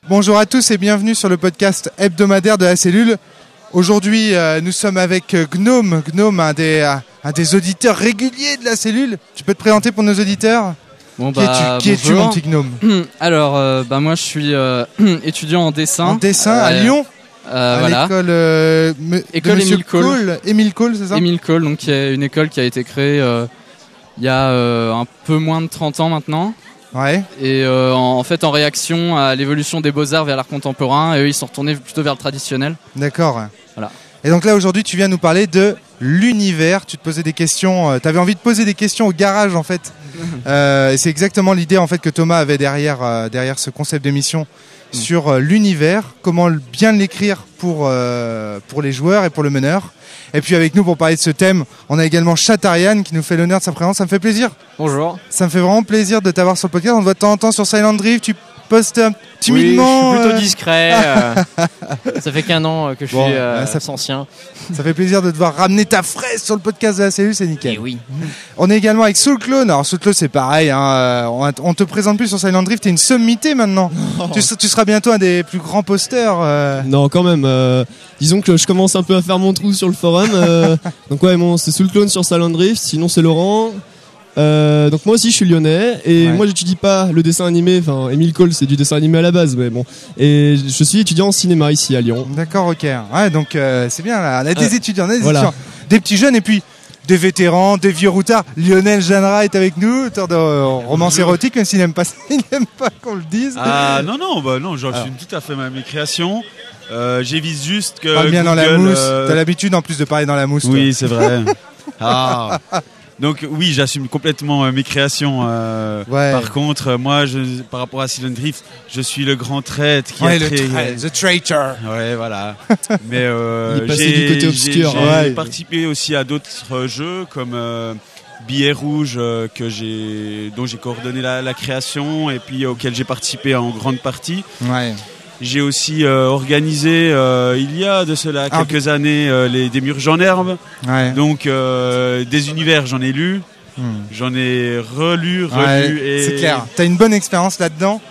Bonjour à tous et bienvenue sur le podcast hebdomadaire de la cellule. Aujourd'hui, nous sommes avec Gnome. Gnome, un des auditeurs réguliers de la cellule. Tu peux te présenter pour nos auditeurs ? Qui es-tu, mon petit Gnome ? Alors, moi je suis étudiant en dessin. En dessin à Lyon ? Voilà. École Émile Cole, c'est ça ? Émile Cole, donc qui est une école qui a été créée il y a un peu moins de 30 ans maintenant. Ouais. Et en fait, en réaction à l'évolution des beaux-arts vers l'art contemporain, et eux, ils sont retournés plutôt vers le traditionnel. D'accord. Voilà. Et donc là, aujourd'hui, tu viens nous parler de l'univers. Tu te posais des questions. Tu avais envie de poser des questions au garage, en fait. Et c'est exactement l'idée, en fait, que Thomas avait derrière ce concept d'émission sur l'univers. Comment bien l'écrire pour les joueurs et pour le meneur. Et puis avec nous pour parler de ce thème, on a également Chatarian qui nous fait l'honneur de sa présence. Ça me fait plaisir. Bonjour. Ça me fait vraiment plaisir de t'avoir sur le podcast. On te voit de temps en temps sur Silent Drift. Tu postes timidement. Oui, je suis plutôt discret. Ça fait qu'un an que je suis ancien. Ça fait plaisir de te voir ramener ta fraise sur le podcast de la cellule, c'est nickel. Et oui. On est également avec Soul Clone. Alors Soul Clone, c'est pareil. On te présente plus sur Silent Drift. T'es une sommité maintenant. Tu seras bientôt un des plus grands posters. Non, quand même. Disons que je commence un peu à faire mon trou sur le forum. Donc ouais, c'est Soul Clone sur Silent Drift. Sinon, c'est Laurent. Donc moi aussi je suis lyonnais et moi j'étudie pas le dessin animé, enfin Émile Cole c'est du dessin animé à la base mais bon, et je suis étudiant en cinéma ici à Lyon. D'accord, ok. Ouais, donc c'est bien là, on a des étudiants, voilà. Des petits jeunes et puis des vétérans, des vieux routards. Lionel Jeanneret est avec nous, auteur de romances érotiques, même s'il n'aime pas qu'on le dise. Ah non, j'assume tout à fait mes créations. J'évise juste que parle bien Google, dans la mousse. T'as l'habitude en plus de parler dans la mousse. Oui, toi. c'est vrai. Donc oui, j'assume complètement mes créations. Par contre, moi, par rapport à Silent Drift, je suis le grand traître qui a créé... The Traitor. Ouais, voilà. Mais il est passé du côté obscur. J'ai participé aussi à d'autres jeux comme Billet Rouge dont j'ai coordonné la création et puis auquel j'ai participé en grande partie. Ouais. J'ai aussi organisé, il y a de cela quelques années, des murs en herbe. Ouais. Donc, des univers, j'en ai lu. J'en ai relu. Et... C'est clair. T'as une bonne expérience là-dedans.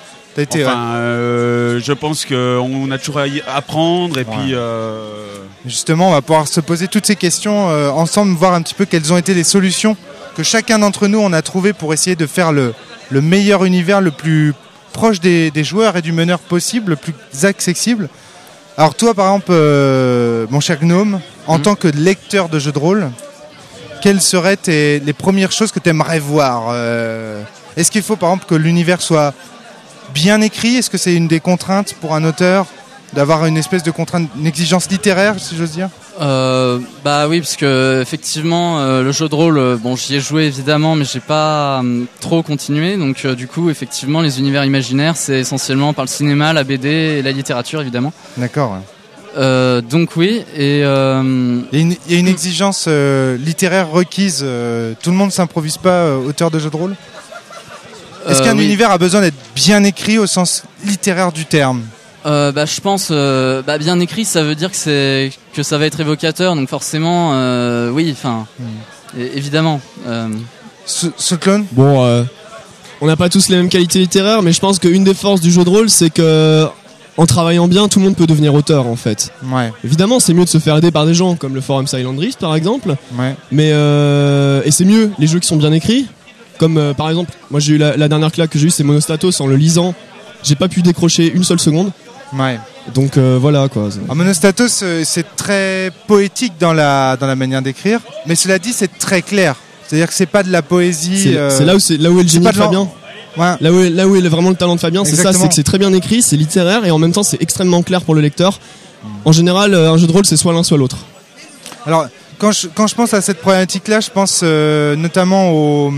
Je pense qu'on a toujours à y apprendre. Et puis, justement, on va pouvoir se poser toutes ces questions ensemble, voir un petit peu quelles ont été les solutions que chacun d'entre nous on a trouvées pour essayer de faire le meilleur univers, le plus proche des joueurs et du meneur possible, le plus accessible. Alors toi par exemple, mon cher Gnome, en tant que lecteur de jeux de rôle, quelles seraient les premières choses que tu aimerais voir ? Est-ce qu'il faut par exemple que l'univers soit bien écrit ? Est-ce que c'est une des contraintes pour un auteur d'avoir une espèce de contrainte, une exigence littéraire, si j'ose dire ? Oui, parce que effectivement le jeu de rôle, j'y ai joué évidemment, mais j'ai pas trop continué. Donc du coup, effectivement, les univers imaginaires, c'est essentiellement par le cinéma, la BD et la littérature, évidemment. D'accord. Donc oui, et il y a une exigence littéraire requise. Tout le monde s'improvise pas auteur de jeu de rôle. Est-ce qu'un univers a besoin d'être bien écrit au sens littéraire du terme ? Je pense bien écrit, ça veut dire que ça va être évocateur, donc forcément oui, enfin évidemment. Ce clone. Bon, on n'a pas tous les mêmes qualités littéraires, mais je pense qu'une des forces du jeu de rôle, c'est que en travaillant bien, tout le monde peut devenir auteur en fait. Ouais. Évidemment, c'est mieux de se faire aider par des gens comme le forum Silent Drift par exemple. Ouais. Mais et c'est mieux les jeux qui sont bien écrits. Comme par exemple, moi j'ai eu la dernière claque que j'ai eue, c'est Monostatos. En le lisant, j'ai pas pu décrocher une seule seconde. Ouais. Donc voilà quoi. Monostatos, c'est très poétique dans la manière d'écrire, mais cela dit, c'est très clair. C'est-à-dire que c'est pas de la poésie. C'est là où est le génie de Fabien. Ouais. Là où est vraiment le talent de Fabien, c'est ça, c'est que c'est très bien écrit, c'est littéraire et en même temps c'est extrêmement clair pour le lecteur. En général, un jeu de rôle c'est soit l'un soit l'autre. Alors quand je pense à cette problématique-là, je pense notamment au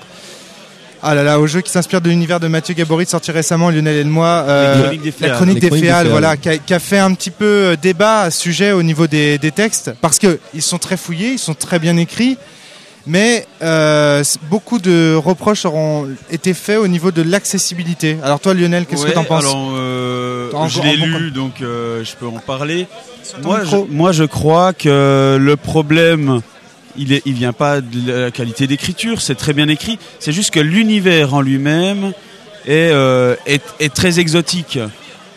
jeu qui s'inspire de l'univers de Mathieu Gaborit, sorti récemment, Lionel et moi, la Chronique des Féales, voilà, qui a fait un petit peu débat à ce sujet au niveau des textes, parce que ils sont très fouillés, ils sont très bien écrits, mais beaucoup de reproches auront été faits au niveau de l'accessibilité. Alors toi, Lionel, qu'est-ce que t'en penses ? Alors, je l'ai lu, donc je peux en parler. Moi, je crois que le problème il vient pas de la qualité d'écriture, c'est très bien écrit. C'est juste que l'univers en lui-même est très exotique.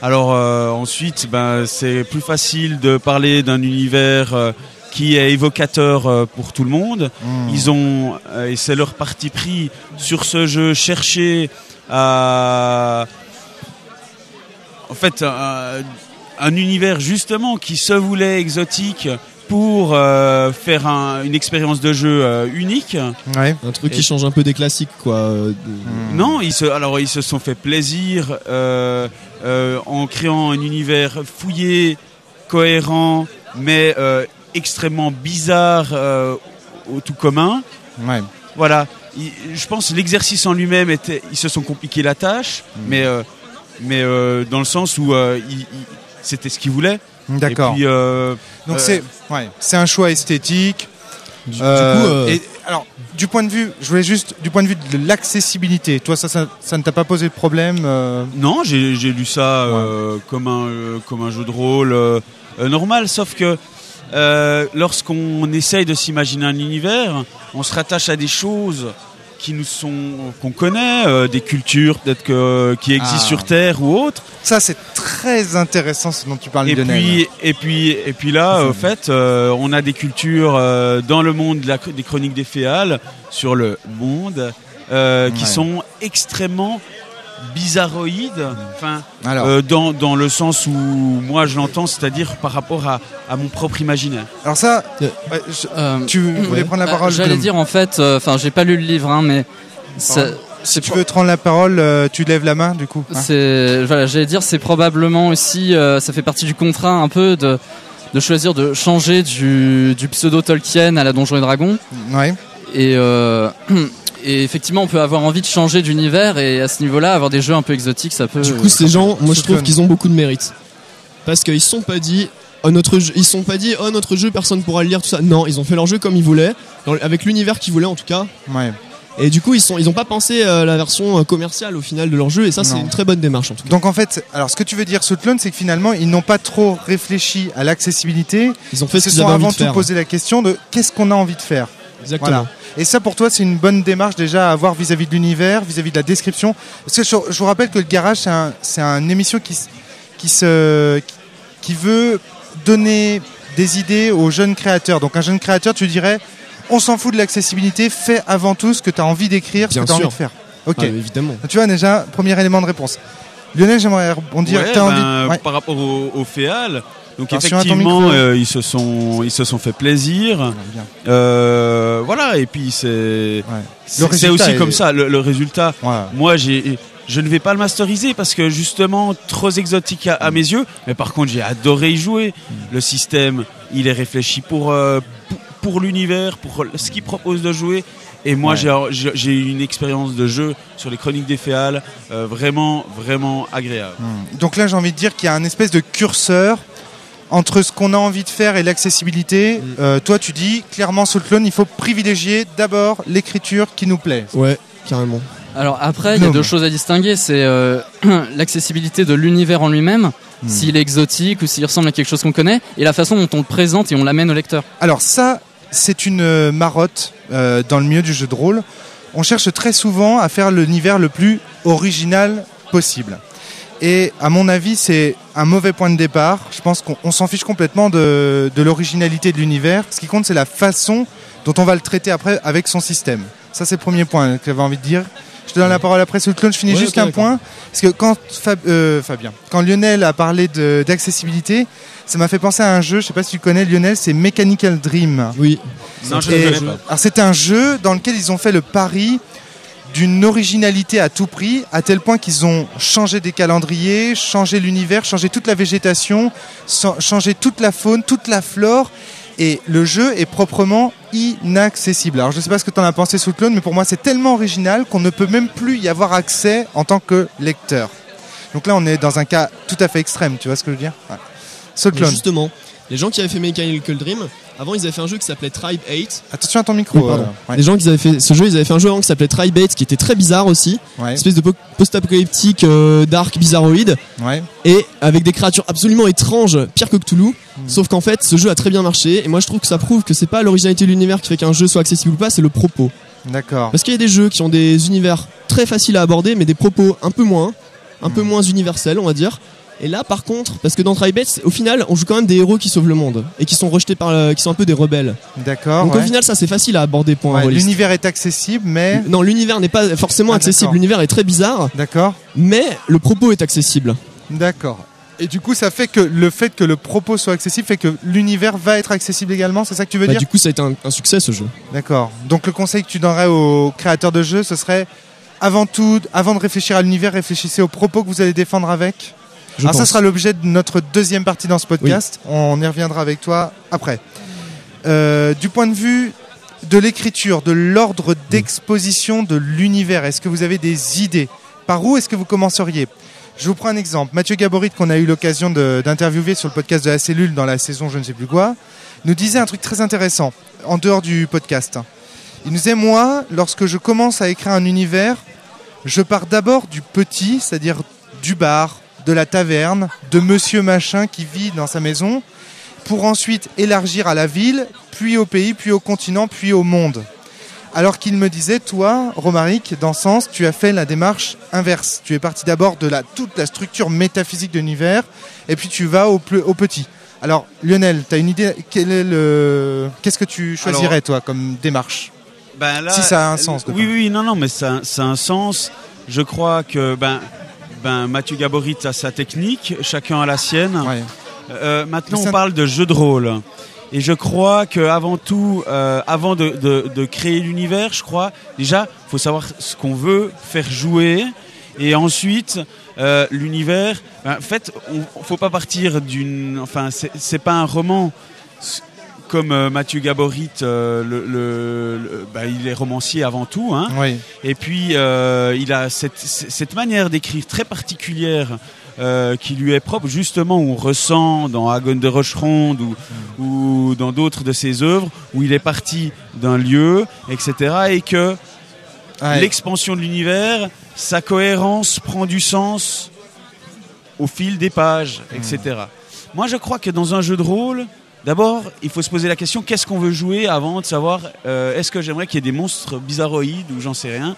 Alors ensuite, c'est plus facile de parler d'un univers qui est évocateur pour tout le monde. Ils ont, et c'est leur parti pris sur ce jeu, chercher à... En fait, un univers justement qui se voulait exotique pour faire une expérience de jeu unique. Ouais. Un truc qui change un peu des classiques, quoi. Non, ils se sont fait plaisir en créant un univers fouillé, cohérent, mais extrêmement bizarre au tout commun. Ouais. Voilà. Je pense que l'exercice en lui-même ils se sont compliqués la tâche, mais dans le sens où c'était ce qu'ils voulaient. D'accord. Et puis, donc c'est un choix esthétique. Du coup, et alors du point de vue de l'accessibilité, toi ça ne t'a pas posé de problème Non, j'ai lu ça comme un jeu de rôle normal, sauf que lorsqu'on essaye de s'imaginer un univers, on se rattache à des choses qu'on connaît, des cultures peut-être qui existent sur Terre ou autres. Ça c'est très intéressant ce dont tu parles, Lionel. Et puis là, en fait, on a des cultures dans le monde des chroniques des Féales, sur le monde, qui sont extrêmement bizarroïdes, dans le sens où moi je l'entends, c'est-à-dire par rapport à mon propre imaginaire. Alors ça, tu voulais prendre la parole? J'allais dire en fait, j'ai pas lu le livre, mais si tu veux te rendre la parole, tu lèves la main du coup. J'allais dire, c'est probablement aussi, ça fait partie du contrat un peu de choisir de changer du pseudo Tolkien à la Donjons et Dragons. Ouais. Et effectivement, on peut avoir envie de changer d'univers, et à ce niveau-là, avoir des jeux un peu exotiques, ça peut. Du coup, ces gens, moi je trouve qu'ils ont beaucoup de mérite, parce qu'ils se sont pas dit notre jeu personne pourra le lire, tout ça. Non, ils ont fait leur jeu comme ils voulaient, avec l'univers qu'ils voulaient en tout cas. Ouais. Et du coup, ils ont pas pensé la version commerciale au final de leur jeu, et ça c'est une très bonne démarche en tout cas. Donc en fait, alors ce que tu veux dire, Soutlone, c'est que finalement ils n'ont pas trop réfléchi à l'accessibilité. Ils ont fait ce qu'ils avaient envie de faire. Avant tout posé la question de qu'est-ce qu'on a envie de faire. Exactement. Voilà. Et ça, pour toi, c'est une bonne démarche déjà à avoir vis-à-vis de l'univers, vis-à-vis de la description. Parce que je vous rappelle que le Garage, c'est une émission qui veut donner des idées aux jeunes créateurs. Donc un jeune créateur, tu dirais, on s'en fout de l'accessibilité, fais avant tout ce que tu as envie d'écrire, ce que tu as envie de faire. Ok. Évidemment. Tu vois, déjà, premier élément de réponse. Lionel, j'aimerais rebondir. Par rapport au Féal. Donc effectivement, ils se sont fait plaisir. Voilà, et puis c'est aussi comme ça le résultat. Ouais. Moi, je ne vais pas le masteriser parce que justement trop exotique à mes yeux. Mais par contre, j'ai adoré y jouer. Le système, il est réfléchi pour l'univers, pour ce qu'il propose de jouer. Et moi, j'ai eu une expérience de jeu sur les Chroniques des Féales vraiment, vraiment agréable. Donc là, j'ai envie de dire qu'il y a un espèce de curseur entre ce qu'on a envie de faire et l'accessibilité. Toi, tu dis clairement, Soutlone, il faut privilégier d'abord l'écriture qui nous plaît. Ouais, carrément. Alors après, il y a deux choses à distinguer, c'est l'accessibilité de l'univers en lui-même, s'il est exotique ou s'il ressemble à quelque chose qu'on connaît, et la façon dont on le présente et on l'amène au lecteur. Alors ça, c'est une marotte dans le milieu du jeu de rôle. On cherche très souvent à faire l'univers le plus original possible. Et à mon avis, c'est un mauvais point de départ. Je pense qu'on s'en fiche complètement de l'originalité de l'univers. Ce qui compte, c'est la façon dont on va le traiter après avec son système. Ça, c'est le premier point que j'avais envie de dire. Je te donne la parole après, Soutlone. Je finis juste un point. Parce que quand quand Lionel a parlé d'accessibilité, ça m'a fait penser à un jeu, je ne sais pas si tu connais, Lionel, c'est Mechanical Dream. Oui. Non, je ne connais pas. Alors, c'est un jeu dans lequel ils ont fait le pari d'une originalité à tout prix, à tel point qu'ils ont changé des calendriers, changé l'univers, changé toute la végétation, changé toute la faune, toute la flore, et le jeu est proprement inaccessible. Alors je ne sais pas ce que tu en as pensé, Soutlone, mais pour moi c'est tellement original qu'on ne peut même plus y avoir accès en tant que lecteur. Donc là on est dans un cas tout à fait extrême, tu vois ce que je veux dire? Soutlone. Justement, les gens qui avaient fait Mechanical Dream, avant ils avaient fait un jeu qui s'appelait Tribe 8. Attention à ton micro. Pardon. Les gens qui avaient fait ce jeu, ils avaient fait un jeu avant qui s'appelait Tribe 8, qui était très bizarre aussi, une espèce de post-apocalyptique dark bizarroïde, et avec des créatures absolument étranges, pire que Cthulhu. Sauf qu'en fait ce jeu a très bien marché, et moi je trouve que ça prouve que c'est pas l'originalité de l'univers qui fait qu'un jeu soit accessible ou pas, c'est le propos. D'accord. Parce qu'il y a des jeux qui ont des univers très faciles à aborder, mais des propos un peu moins universels, on va dire. Et là, par contre, parce que dans Tribet, au final, on joue quand même des héros qui sauvent le monde et qui sont rejetés qui sont un peu des rebelles. D'accord. Donc au final, ça c'est facile à aborder pour un rôliste. L'univers est accessible, mais non, l'univers n'est pas forcément accessible. L'univers est très bizarre. D'accord. Mais le propos est accessible. D'accord. Et du coup, ça fait que le fait que le propos soit accessible fait que l'univers va être accessible également. C'est ça que tu veux dire ? Du coup, ça a été un succès ce jeu. D'accord. Donc le conseil que tu donnerais aux créateurs de jeux, ce serait avant de réfléchir à l'univers, réfléchissez aux propos que vous allez défendre avec. Alors ça sera l'objet de notre deuxième partie dans ce podcast. Oui. On y reviendra avec toi après. Du point de vue de l'écriture, de l'ordre d'exposition de l'univers, est-ce que vous avez des idées ? Par où est-ce que vous commenceriez ? Je vous prends un exemple. Mathieu Gaborit, qu'on a eu l'occasion d'interviewer sur le podcast de la Cellule dans la saison je ne sais plus quoi, nous disait un truc très intéressant en dehors du podcast. Il nous disait, moi, lorsque je commence à écrire un univers, je pars d'abord du petit, c'est-à-dire du bar, de la taverne, de monsieur machin qui vit dans sa maison, pour ensuite élargir à la ville, puis au pays, puis au continent, puis au monde. Alors qu'il me disait, toi, Romaric, dans Sens, tu as fait la démarche inverse. Tu es parti d'abord de toute la structure métaphysique de l'univers, et puis tu vas au petit. Alors, Lionel, tu as une idée, qu'est-ce que tu choisirais, toi, comme démarche ? Là, si ça a un sens. Oui, non, mais ça a un sens. Je crois que Mathieu Gaborit a sa technique, chacun a la sienne. Ouais. Maintenant, on parle de jeu de rôle. Et je crois qu'avant tout, avant de créer l'univers, je crois, déjà, il faut savoir ce qu'on veut faire jouer. Et ensuite, l'univers, en fait, on faut pas partir d'une... Enfin, c'est pas un roman. Comme Mathieu Gaborit, il est romancier avant tout, hein. Oui. Et puis il a cette manière d'écrire très particulière qui lui est propre, justement, où on ressent dans Hagon de Rocheronde ou dans d'autres de ses œuvres, où il est parti d'un lieu, etc. Et que l'expansion de l'univers, sa cohérence prend du sens au fil des pages, etc. Moi, je crois que dans un jeu de rôle, d'abord, il faut se poser la question, qu'est-ce qu'on veut jouer avant de savoir est-ce que j'aimerais qu'il y ait des monstres bizarroïdes ou j'en sais rien.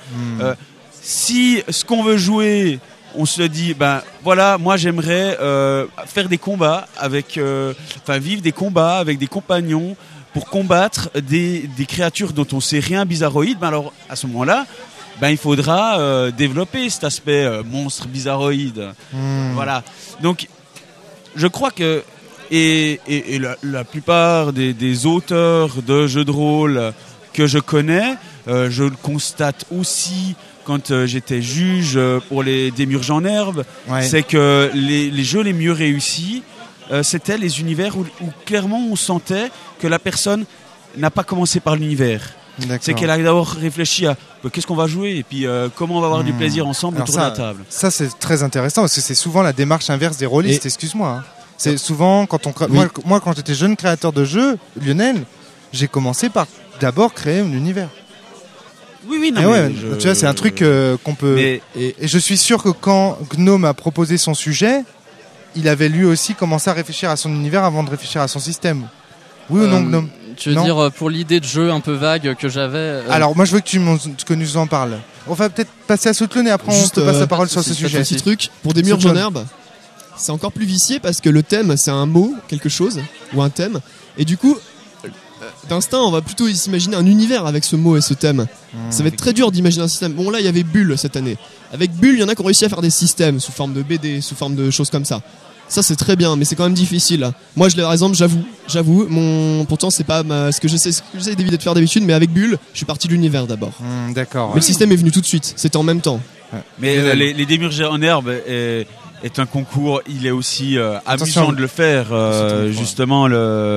Si ce qu'on veut jouer, on se dit, moi j'aimerais faire des combats vivre des combats avec des compagnons pour combattre des créatures dont on sait rien bizarroïdes, alors à ce moment-là, il faudra développer cet aspect monstre bizarroïde. Voilà. Donc, je crois que Et la plupart des auteurs de jeux de rôle que je connais, je le constate aussi quand j'étais juge pour les Démiurges en herbe, c'est que les jeux les mieux réussis, c'était les univers où clairement on sentait que la personne n'a pas commencé par l'univers. D'accord. C'est qu'elle a d'abord réfléchi à qu'est-ce qu'on va jouer et puis comment on va avoir du plaisir ensemble autour de la table. Ça, c'est très intéressant parce que c'est souvent la démarche inverse des rôlistes, excuse-moi. C'est souvent quand moi quand j'étais jeune créateur de jeux, Lionel, j'ai commencé par d'abord créer un univers. Oui, non. Tu vois, c'est un truc qu'on peut. Et je suis sûr que quand Gnome a proposé son sujet, il avait lui aussi commencé à réfléchir à son univers avant de réfléchir à son système. Oui ou non, Gnome? Tu veux dire pour l'idée de jeu un peu vague que j'avais Alors moi je veux que nous en parles. On va peut-être passer à Soutlon et après on te passe la parole sur ce sujet. Un petit truc pour des Démiurges en herbe. C'est encore plus vicié parce que le thème c'est un mot, quelque chose, ou un thème. Et du coup, d'instinct, on va plutôt s'imaginer un univers avec ce mot et ce thème. Ça va être très dur d'imaginer un système. Bon là, il y avait Bulle cette année. Avec Bulle, il y en a qui ont réussi à faire des systèmes sous forme de BD, sous forme de choses comme ça. Ça c'est très bien, mais c'est quand même difficile. Moi, par exemple, j'avoue, pourtant c'est pas ce que j'essaie d'éviter de faire d'habitude, mais avec Bulle, je suis parti de l'univers d'abord. D'accord. Mais le système est venu tout de suite. C'était en même temps. Mais les Démiurges en herbe est un concours. Il est aussi amusant de le faire. Justement,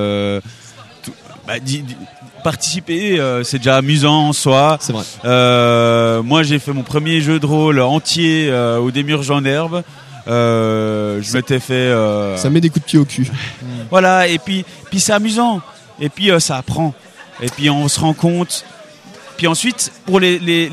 participer, c'est déjà amusant en soi. C'est vrai. Moi, j'ai fait mon premier jeu de rôle entier aux Démiurges en herbe. Je m'étais fait. Ça met des coups de pied au cul. Voilà, et puis c'est amusant. Et puis ça apprend. Et puis on se rend compte. Puis ensuite, pour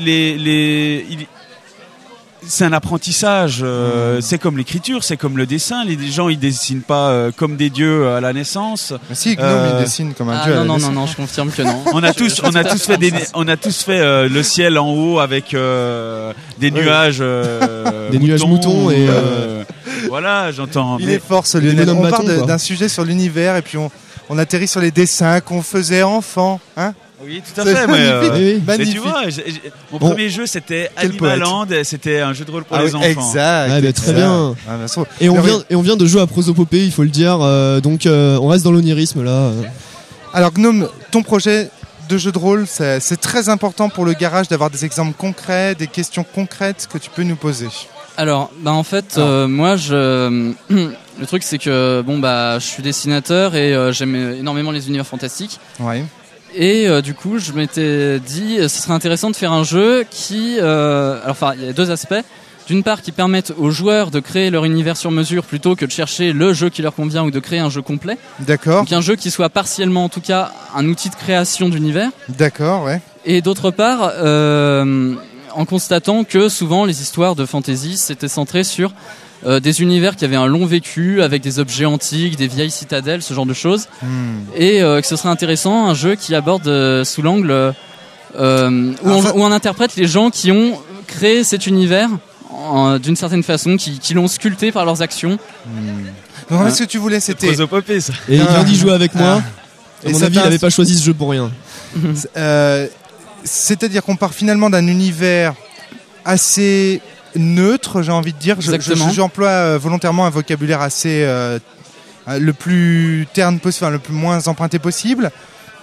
c'est un apprentissage. C'est comme l'écriture, c'est comme le dessin. Les gens ils dessinent pas comme des dieux à la naissance. Mais si, Gnome il dessine comme un dieu. Non, je confirme que non. On a tous fait le ciel en haut avec des nuages. Des nuages moutons et. Voilà, j'entends. Il est fort, ce Lionel. On parle d'un sujet sur l'univers et puis on atterrit sur les dessins qu'on faisait enfant, hein. Oui, tout à fait. Mais magnifique. Tu vois, mon premier jeu c'était Animaland, c'était un jeu de rôle pour les enfants. Exact. Très bien. Et on vient de jouer à Prosopopée, il faut le dire. Donc on reste dans l'onirisme là. Alors Gnome, ton projet de jeu de rôle, c'est très important pour le garage d'avoir des exemples concrets, des questions concrètes que tu peux nous poser. Alors, en fait, moi, le truc, c'est que je suis dessinateur et j'aime énormément les univers fantastiques. Ouais. Et du coup, je m'étais dit, ce serait intéressant de faire un jeu qui, il y a deux aspects. D'une part, qui permettent aux joueurs de créer leur univers sur mesure plutôt que de chercher le jeu qui leur convient ou de créer un jeu complet. D'accord. Donc un jeu qui soit partiellement, en tout cas, un outil de création d'univers. D'accord, ouais. Et d'autre part, en constatant que souvent les histoires de fantasy s'étaient centrées sur des univers qui avaient un long vécu avec des objets antiques, des vieilles citadelles, ce genre de choses. Et que ce serait intéressant un jeu qui aborde sous l'angle où on interprète les gens qui ont créé cet univers d'une certaine façon, qui l'ont sculpté par leurs actions. Donc ce que tu voulais, c'était Prosopopée, ça. Et il vient d'y jouer avec moi. À mon avis, il n'avait pas choisi ce jeu pour rien. C'est-à-dire qu'on part finalement d'un univers assez neutre, j'ai envie de dire. J'emploie volontairement un vocabulaire assez le plus terne possible, le plus moins emprunté possible.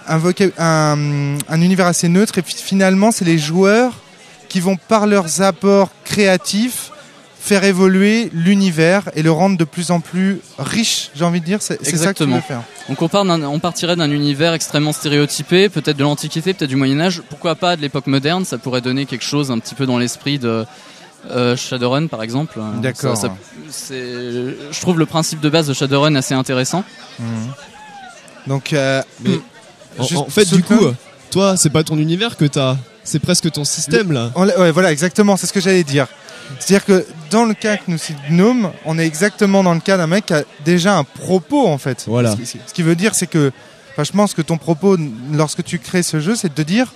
Un univers assez neutre, et finalement, c'est les joueurs qui vont, par leurs apports créatifs, faire évoluer l'univers et le rendre de plus en plus riche, j'ai envie de dire. C'est ça que tu veux faire. Donc on partirait d'un univers extrêmement stéréotypé, peut-être de l'Antiquité, peut-être du Moyen-Âge, pourquoi pas de l'époque moderne, ça pourrait donner quelque chose un petit peu dans l'esprit de Shadowrun par exemple. D'accord. Je trouve le principe de base de Shadowrun assez intéressant. Donc, en fait, du coup, toi, c'est pas ton univers que t'as, c'est presque ton système là. Ouais, voilà, exactement, c'est ce que j'allais dire. C'est-à-dire que dans le cas que nous cite Gnome, on est exactement dans le cas d'un mec qui a déjà un propos en fait. Voilà. Ce qui veut dire, c'est que, je pense que ton propos, lorsque tu crées ce jeu, c'est de dire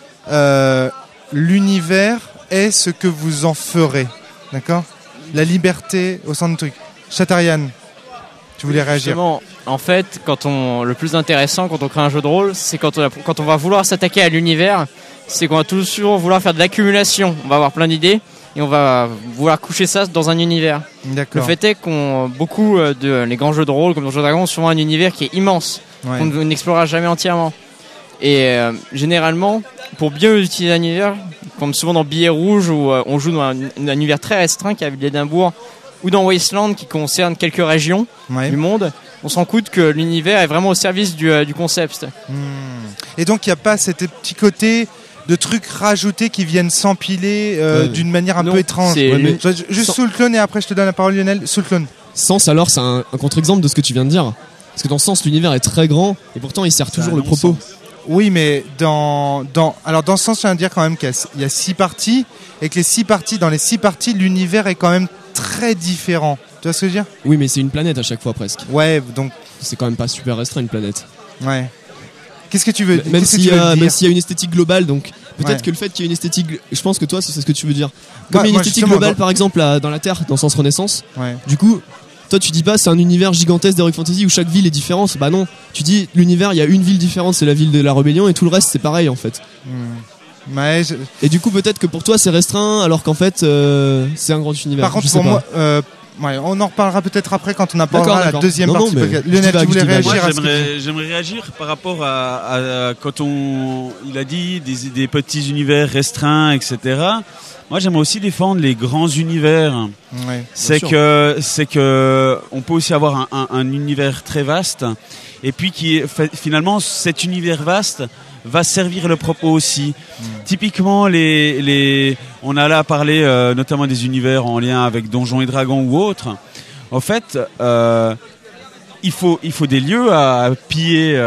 l'univers est ce que vous en ferez. D'accord ? La liberté au centre du truc. Chatarian, tu voulais réagir ? Justement, en fait, le plus intéressant quand on crée un jeu de rôle, c'est quand on va vouloir s'attaquer à l'univers, c'est qu'on va toujours vouloir faire de l'accumulation. On va avoir plein d'idées et on va vouloir coucher ça dans un univers. D'accord. Le fait est beaucoup de les grands jeux de rôle comme Donjons & Dragons ont souvent un univers qui est immense, qu'on n'explorera jamais entièrement. Et généralement, pour bien utiliser un univers, comme souvent dans Billet Rouge où on joue dans un univers très restreint qui est la ville d'Édimbourg, ou dans Wasteland qui concerne quelques régions du monde, on se rend compte que l'univers est vraiment au service du concept. Et donc il n'y a pas cet petit côté de trucs rajoutés qui viennent s'empiler d'une manière un peu étrange. Juste sous le clone et après je te donne la parole Lionel. Sous le clone. Sens alors c'est un contre-exemple de ce que tu viens de dire. Parce que dans ce sens l'univers est très grand et pourtant il sert toujours le propos. Oui, mais dans ce sens, je viens de dire quand même qu'il y a 6 parties et que dans les 6 parties, l'univers est quand même très différent. Tu vois ce que je veux dire ? Oui, mais c'est une planète à chaque fois presque. Ouais, donc c'est quand même pas super restreint une planète. Ouais. Qu'est-ce que tu veux dire ? Même s'il y a une esthétique globale, donc peut-être que le fait qu'il y ait une esthétique, je pense que toi c'est ce que tu veux dire. Comme il y a une esthétique globale par exemple dans la Terre, dans Sens Renaissance. Ouais. Du coup. Toi tu dis pas c'est un univers gigantesque d'Heroic Fantasy où chaque ville est différente. Bah non, tu dis l'univers il y a une ville différente, c'est la ville de la rébellion et tout le reste c'est pareil en fait. Et du coup peut-être que pour toi c'est restreint alors qu'en fait c'est un grand univers. Par contre pour moi on en reparlera peut-être après quand on abordera la deuxième partie. Lionel, tu voulais réagir? J'aimerais réagir par rapport à quand il a dit des petits univers restreints, etc. Moi, j'aimerais aussi défendre les grands univers. Ouais, c'est que on peut aussi avoir un univers très vaste, et puis finalement cet univers vaste va servir le propos aussi. Typiquement, on a là parlé notamment des univers en lien avec Donjons et Dragons ou autres. En fait, il faut des lieux à piller,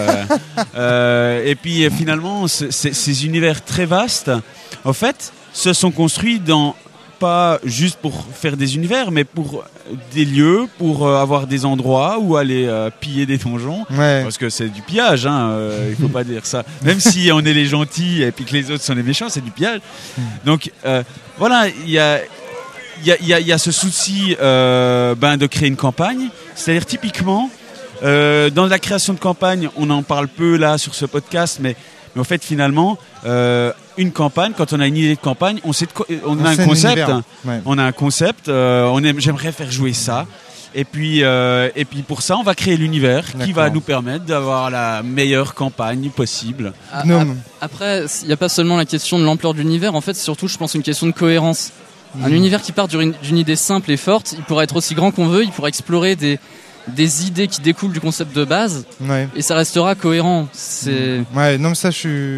et puis finalement, ces univers très vastes, en fait, se sont construits pas juste pour faire des univers, mais pour des lieux, pour avoir des endroits où aller piller des donjons. Ouais. Parce que c'est du pillage, il faut pas dire ça. Même si on est les gentils et puis que les autres sont les méchants, c'est du pillage. Donc voilà, il y a y a ce souci de créer une campagne. C'est-à-dire typiquement dans la création de campagne, on en parle peu là sur ce podcast, mais en fait finalement une campagne, quand on a une idée de campagne, on a un concept, on a un concept, j'aimerais faire jouer ça. Et puis pour ça, on va créer l'univers qui va nous permettre d'avoir la meilleure campagne possible. Après, il n'y a pas seulement la question de l'ampleur de l'univers. En fait, c'est surtout, je pense, une question de cohérence. Un univers qui part d'une idée simple et forte, il pourrait être aussi grand qu'on veut, il pourrait explorer des idées qui découlent du concept de base, et ça restera cohérent. Non, mais ça,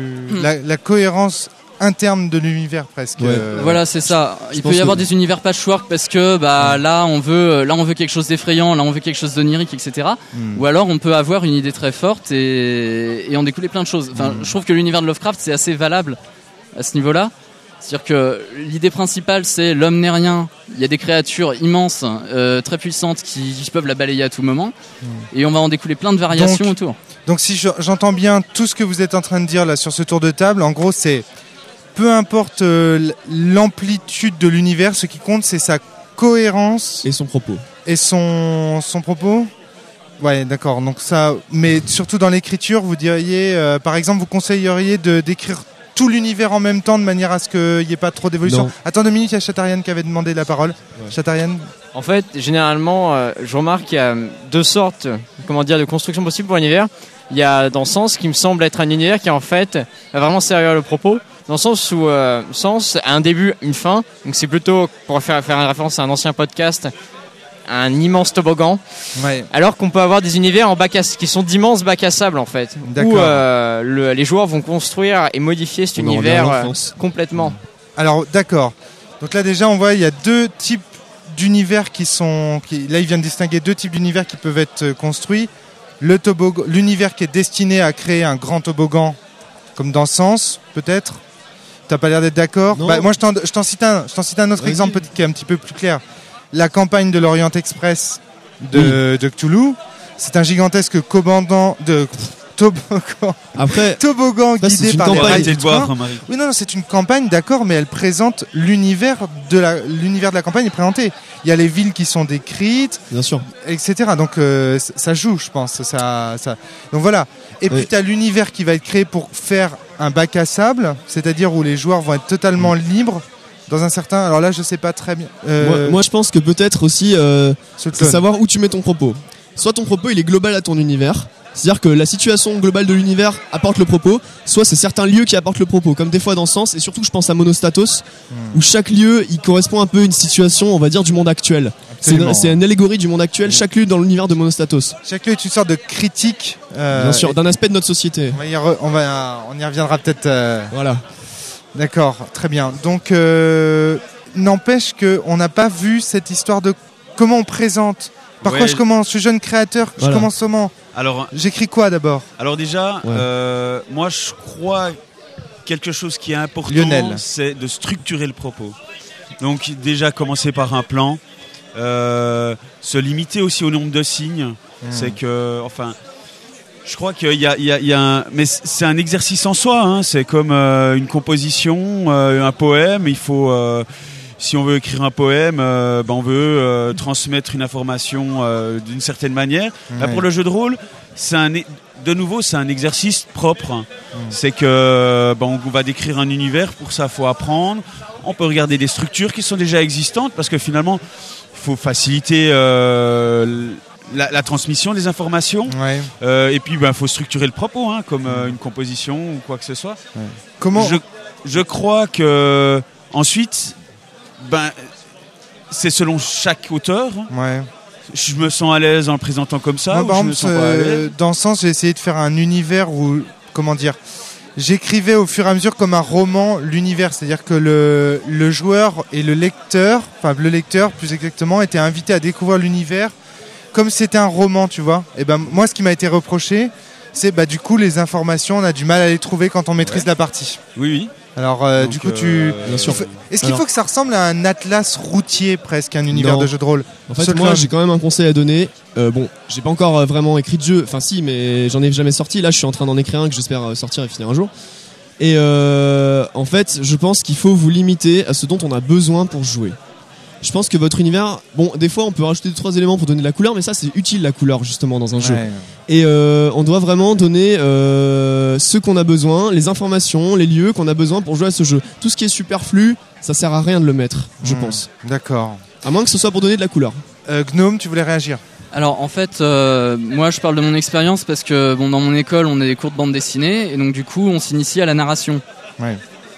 la cohérence interne de l'univers presque. Voilà, c'est ça. Il peut y avoir des univers patchwork parce que là on veut quelque chose d'effrayant, là on veut quelque chose d'onirique, etc. Ou alors on peut avoir une idée très forte et en découler plein de choses. Enfin, je trouve que l'univers de Lovecraft c'est assez valable à ce niveau-là. C'est-à-dire que l'idée principale c'est l'homme n'est rien. Il y a des créatures immenses, très puissantes qui peuvent la balayer à tout moment, et on va en découler plein de variations autour. Donc si j'entends bien tout ce que vous êtes en train de dire là sur ce tour de table, en gros c'est peu importe l'amplitude de l'univers, ce qui compte c'est sa cohérence et son propos. Et son propos. Ouais, d'accord. Donc ça, mais surtout dans l'écriture, vous diriez, par exemple, vous conseilleriez d'écrire tout l'univers en même temps de manière à ce qu'il n'y ait pas trop d'évolution. Non. Attends 2 minutes, il y a Chatarian qui avait demandé la parole. Ouais. Chatarian. En fait, généralement, je remarque qu'il y a 2 sortes, de construction possible pour l'univers. Il y a dans Sens qui me semble être un univers qui en fait va vraiment servir le propos. Dans le sens où Sens a un début, une fin, donc c'est plutôt, pour faire une référence à un ancien podcast, un immense toboggan. Ouais. Alors qu'on peut avoir des univers qui sont d'immenses bacs à sable en fait, où les joueurs vont construire et modifier cet univers complètement. Alors d'accord. Donc là déjà on voit il y a 2 types d'univers là il vient de distinguer 2 types d'univers qui peuvent être construits. L'univers qui est destiné à créer un grand toboggan, comme dans Sens peut-être. T'as pas l'air d'être d'accord. Moi, je t'en cite un autre exemple peut-être qui est un petit peu plus clair. La campagne de l'Orient Express de Cthulhu, c'est un gigantesque toboggan guidé par les Oui, non, c'est une campagne, d'accord, mais elle présente l'univers de la campagne est présenté. Il y a les villes qui sont décrites, bien sûr, etc. Donc ça joue, je pense. Ça. Donc voilà. Et puis tu as l'univers qui va être créé pour faire un bac à sable, c'est-à-dire où les joueurs vont être totalement libres dans un certain. Alors là, je sais pas très bien. Moi, je pense que peut-être aussi, c'est savoir où tu mets ton propos. Soit ton propos il est global à ton univers. C'est-à-dire que la situation globale de l'univers apporte le propos, soit c'est certains lieux qui apportent le propos, comme des fois dans Sens, et surtout je pense à Monostatos, où chaque lieu il correspond un peu à une situation, on va dire, du monde actuel. C'est une allégorie du monde actuel, chaque lieu dans l'univers de Monostatos. Chaque lieu est une sorte de critique. Bien sûr, d'un aspect de notre société. On y reviendra peut-être. Voilà. D'accord, très bien. Donc, n'empêche qu'on n'a pas vu cette histoire de comment on présente. Par quoi je commence ? Je suis jeune créateur, je commence comment ? Alors, j'écris quoi d'abord ? Alors déjà, moi je crois quelque chose qui est important, c'est de structurer le propos. Donc déjà commencer par un plan, se limiter aussi au nombre de signes. C'est que, enfin, je crois qu'il y a mais c'est un exercice en soi. Hein, c'est comme une composition, un poème. Il faut si on veut écrire un poème, on veut transmettre une information d'une certaine manière. Là, pour le jeu de rôle, c'est un exercice propre. C'est que on va décrire un univers. Pour ça, faut apprendre. On peut regarder des structures qui sont déjà existantes parce que finalement, il faut faciliter la transmission des informations. Et puis, faut structurer le propos, hein, comme une composition ou quoi que ce soit. Comment je crois que ensuite. C'est selon chaque auteur. Je me sens à l'aise en le présentant comme ça. Moi, par exemple, dans ce sens, j'ai essayé de faire un univers où, comment dire, j'écrivais au fur et à mesure comme un roman l'univers, c'est-à-dire que le joueur et le lecteur plus exactement, était invité à découvrir l'univers comme si c'était un roman, tu vois. Et moi, ce qui m'a été reproché, c'est du coup les informations, on a du mal à les trouver quand on maîtrise la partie. Oui. Alors donc, du coup est-ce qu'il faut que ça ressemble à un atlas routier presque, un univers de jeu de rôle ? En fait, moi j'ai quand même un conseil à donner. J'ai pas encore vraiment écrit de jeu, enfin si, mais j'en ai jamais sorti. Là je suis en train d'en écrire un que j'espère sortir et finir un jour. Et en fait je pense qu'il faut vous limiter à ce dont on a besoin pour jouer. je pense que votre univers, bon, des fois on peut rajouter 2-3 éléments pour donner de la couleur, mais ça c'est utile la couleur justement dans un jeu. Et on doit vraiment donner ce qu'on a besoin, les informations, les lieux qu'on a besoin pour jouer à ce jeu. Tout ce qui est superflu, ça sert à rien de le mettre, je pense. D'accord. À moins que ce soit pour donner de la couleur. Gnome, tu voulais réagir ? Alors en fait, moi je parle de mon expérience parce que bon, dans mon école on a des cours de bande dessinée et donc du coup on s'initie à la narration. Ouais.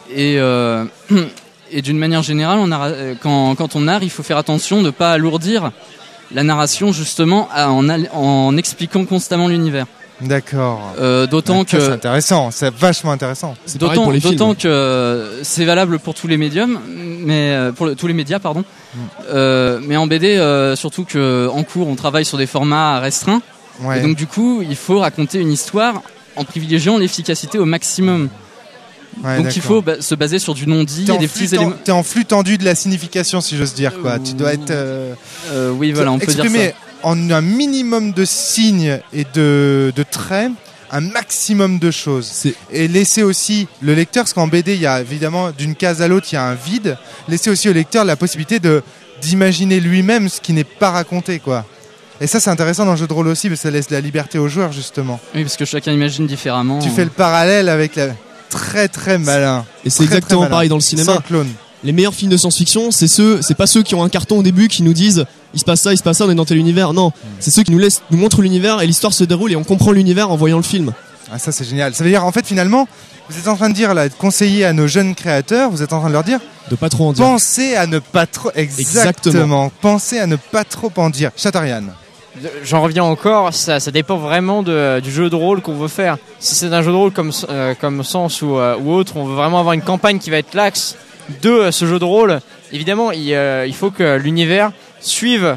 Et d'une manière générale, quand on narre, il faut faire attention de ne pas alourdir la narration justement en expliquant constamment l'univers. D'accord. D'autant que c'est intéressant, c'est vachement intéressant. C'est pareil pour les films. D'autant que c'est valable pour tous les médiums, mais pour tous les médias, pardon. Mais en BD, surtout que en cours, on travaille sur des formats restreints. Ouais. Et donc du coup, il faut raconter une histoire en privilégiant l'efficacité au maximum. Ouais, donc il faut se baser sur du non-dit et des petits éléments. T'es en flux tendu de la signification, si j'ose dire, quoi. Tu dois être. Oui, voilà, on peut dire ça. En un minimum de signes et de traits, un maximum de choses. Et laisser aussi le lecteur, parce qu'en BD, il y a évidemment d'une case à l'autre, il y a un vide. Laisser aussi au lecteur la possibilité d'imaginer lui-même ce qui n'est pas raconté, quoi. Et ça, c'est intéressant dans le jeu de rôle aussi, parce que ça laisse la liberté aux joueurs, justement. Oui, parce que chacun imagine différemment. Tu fais le parallèle avec la. Très très malin. Et c'est exactement pareil dans le cinéma. Les meilleurs films de science-fiction, c'est pas ceux qui ont un carton au début qui nous disent il se passe ça, on est dans tel univers. Non, c'est ceux qui nous montrent l'univers et l'histoire se déroule et on comprend l'univers en voyant le film. Ah, ça c'est génial. Ça veut dire en fait finalement, vous êtes en train de dire là, de conseiller à nos jeunes créateurs, vous êtes en train de leur dire de pas trop en dire. Pensez à ne pas trop. Exactement. Pensez à ne pas trop en dire. Chatarian. J'en reviens encore, ça dépend vraiment du jeu de rôle qu'on veut faire. Si c'est un jeu de rôle comme Sens ou autre, on veut vraiment avoir une campagne qui va être l'axe de ce jeu de rôle. Évidemment, il faut que l'univers suive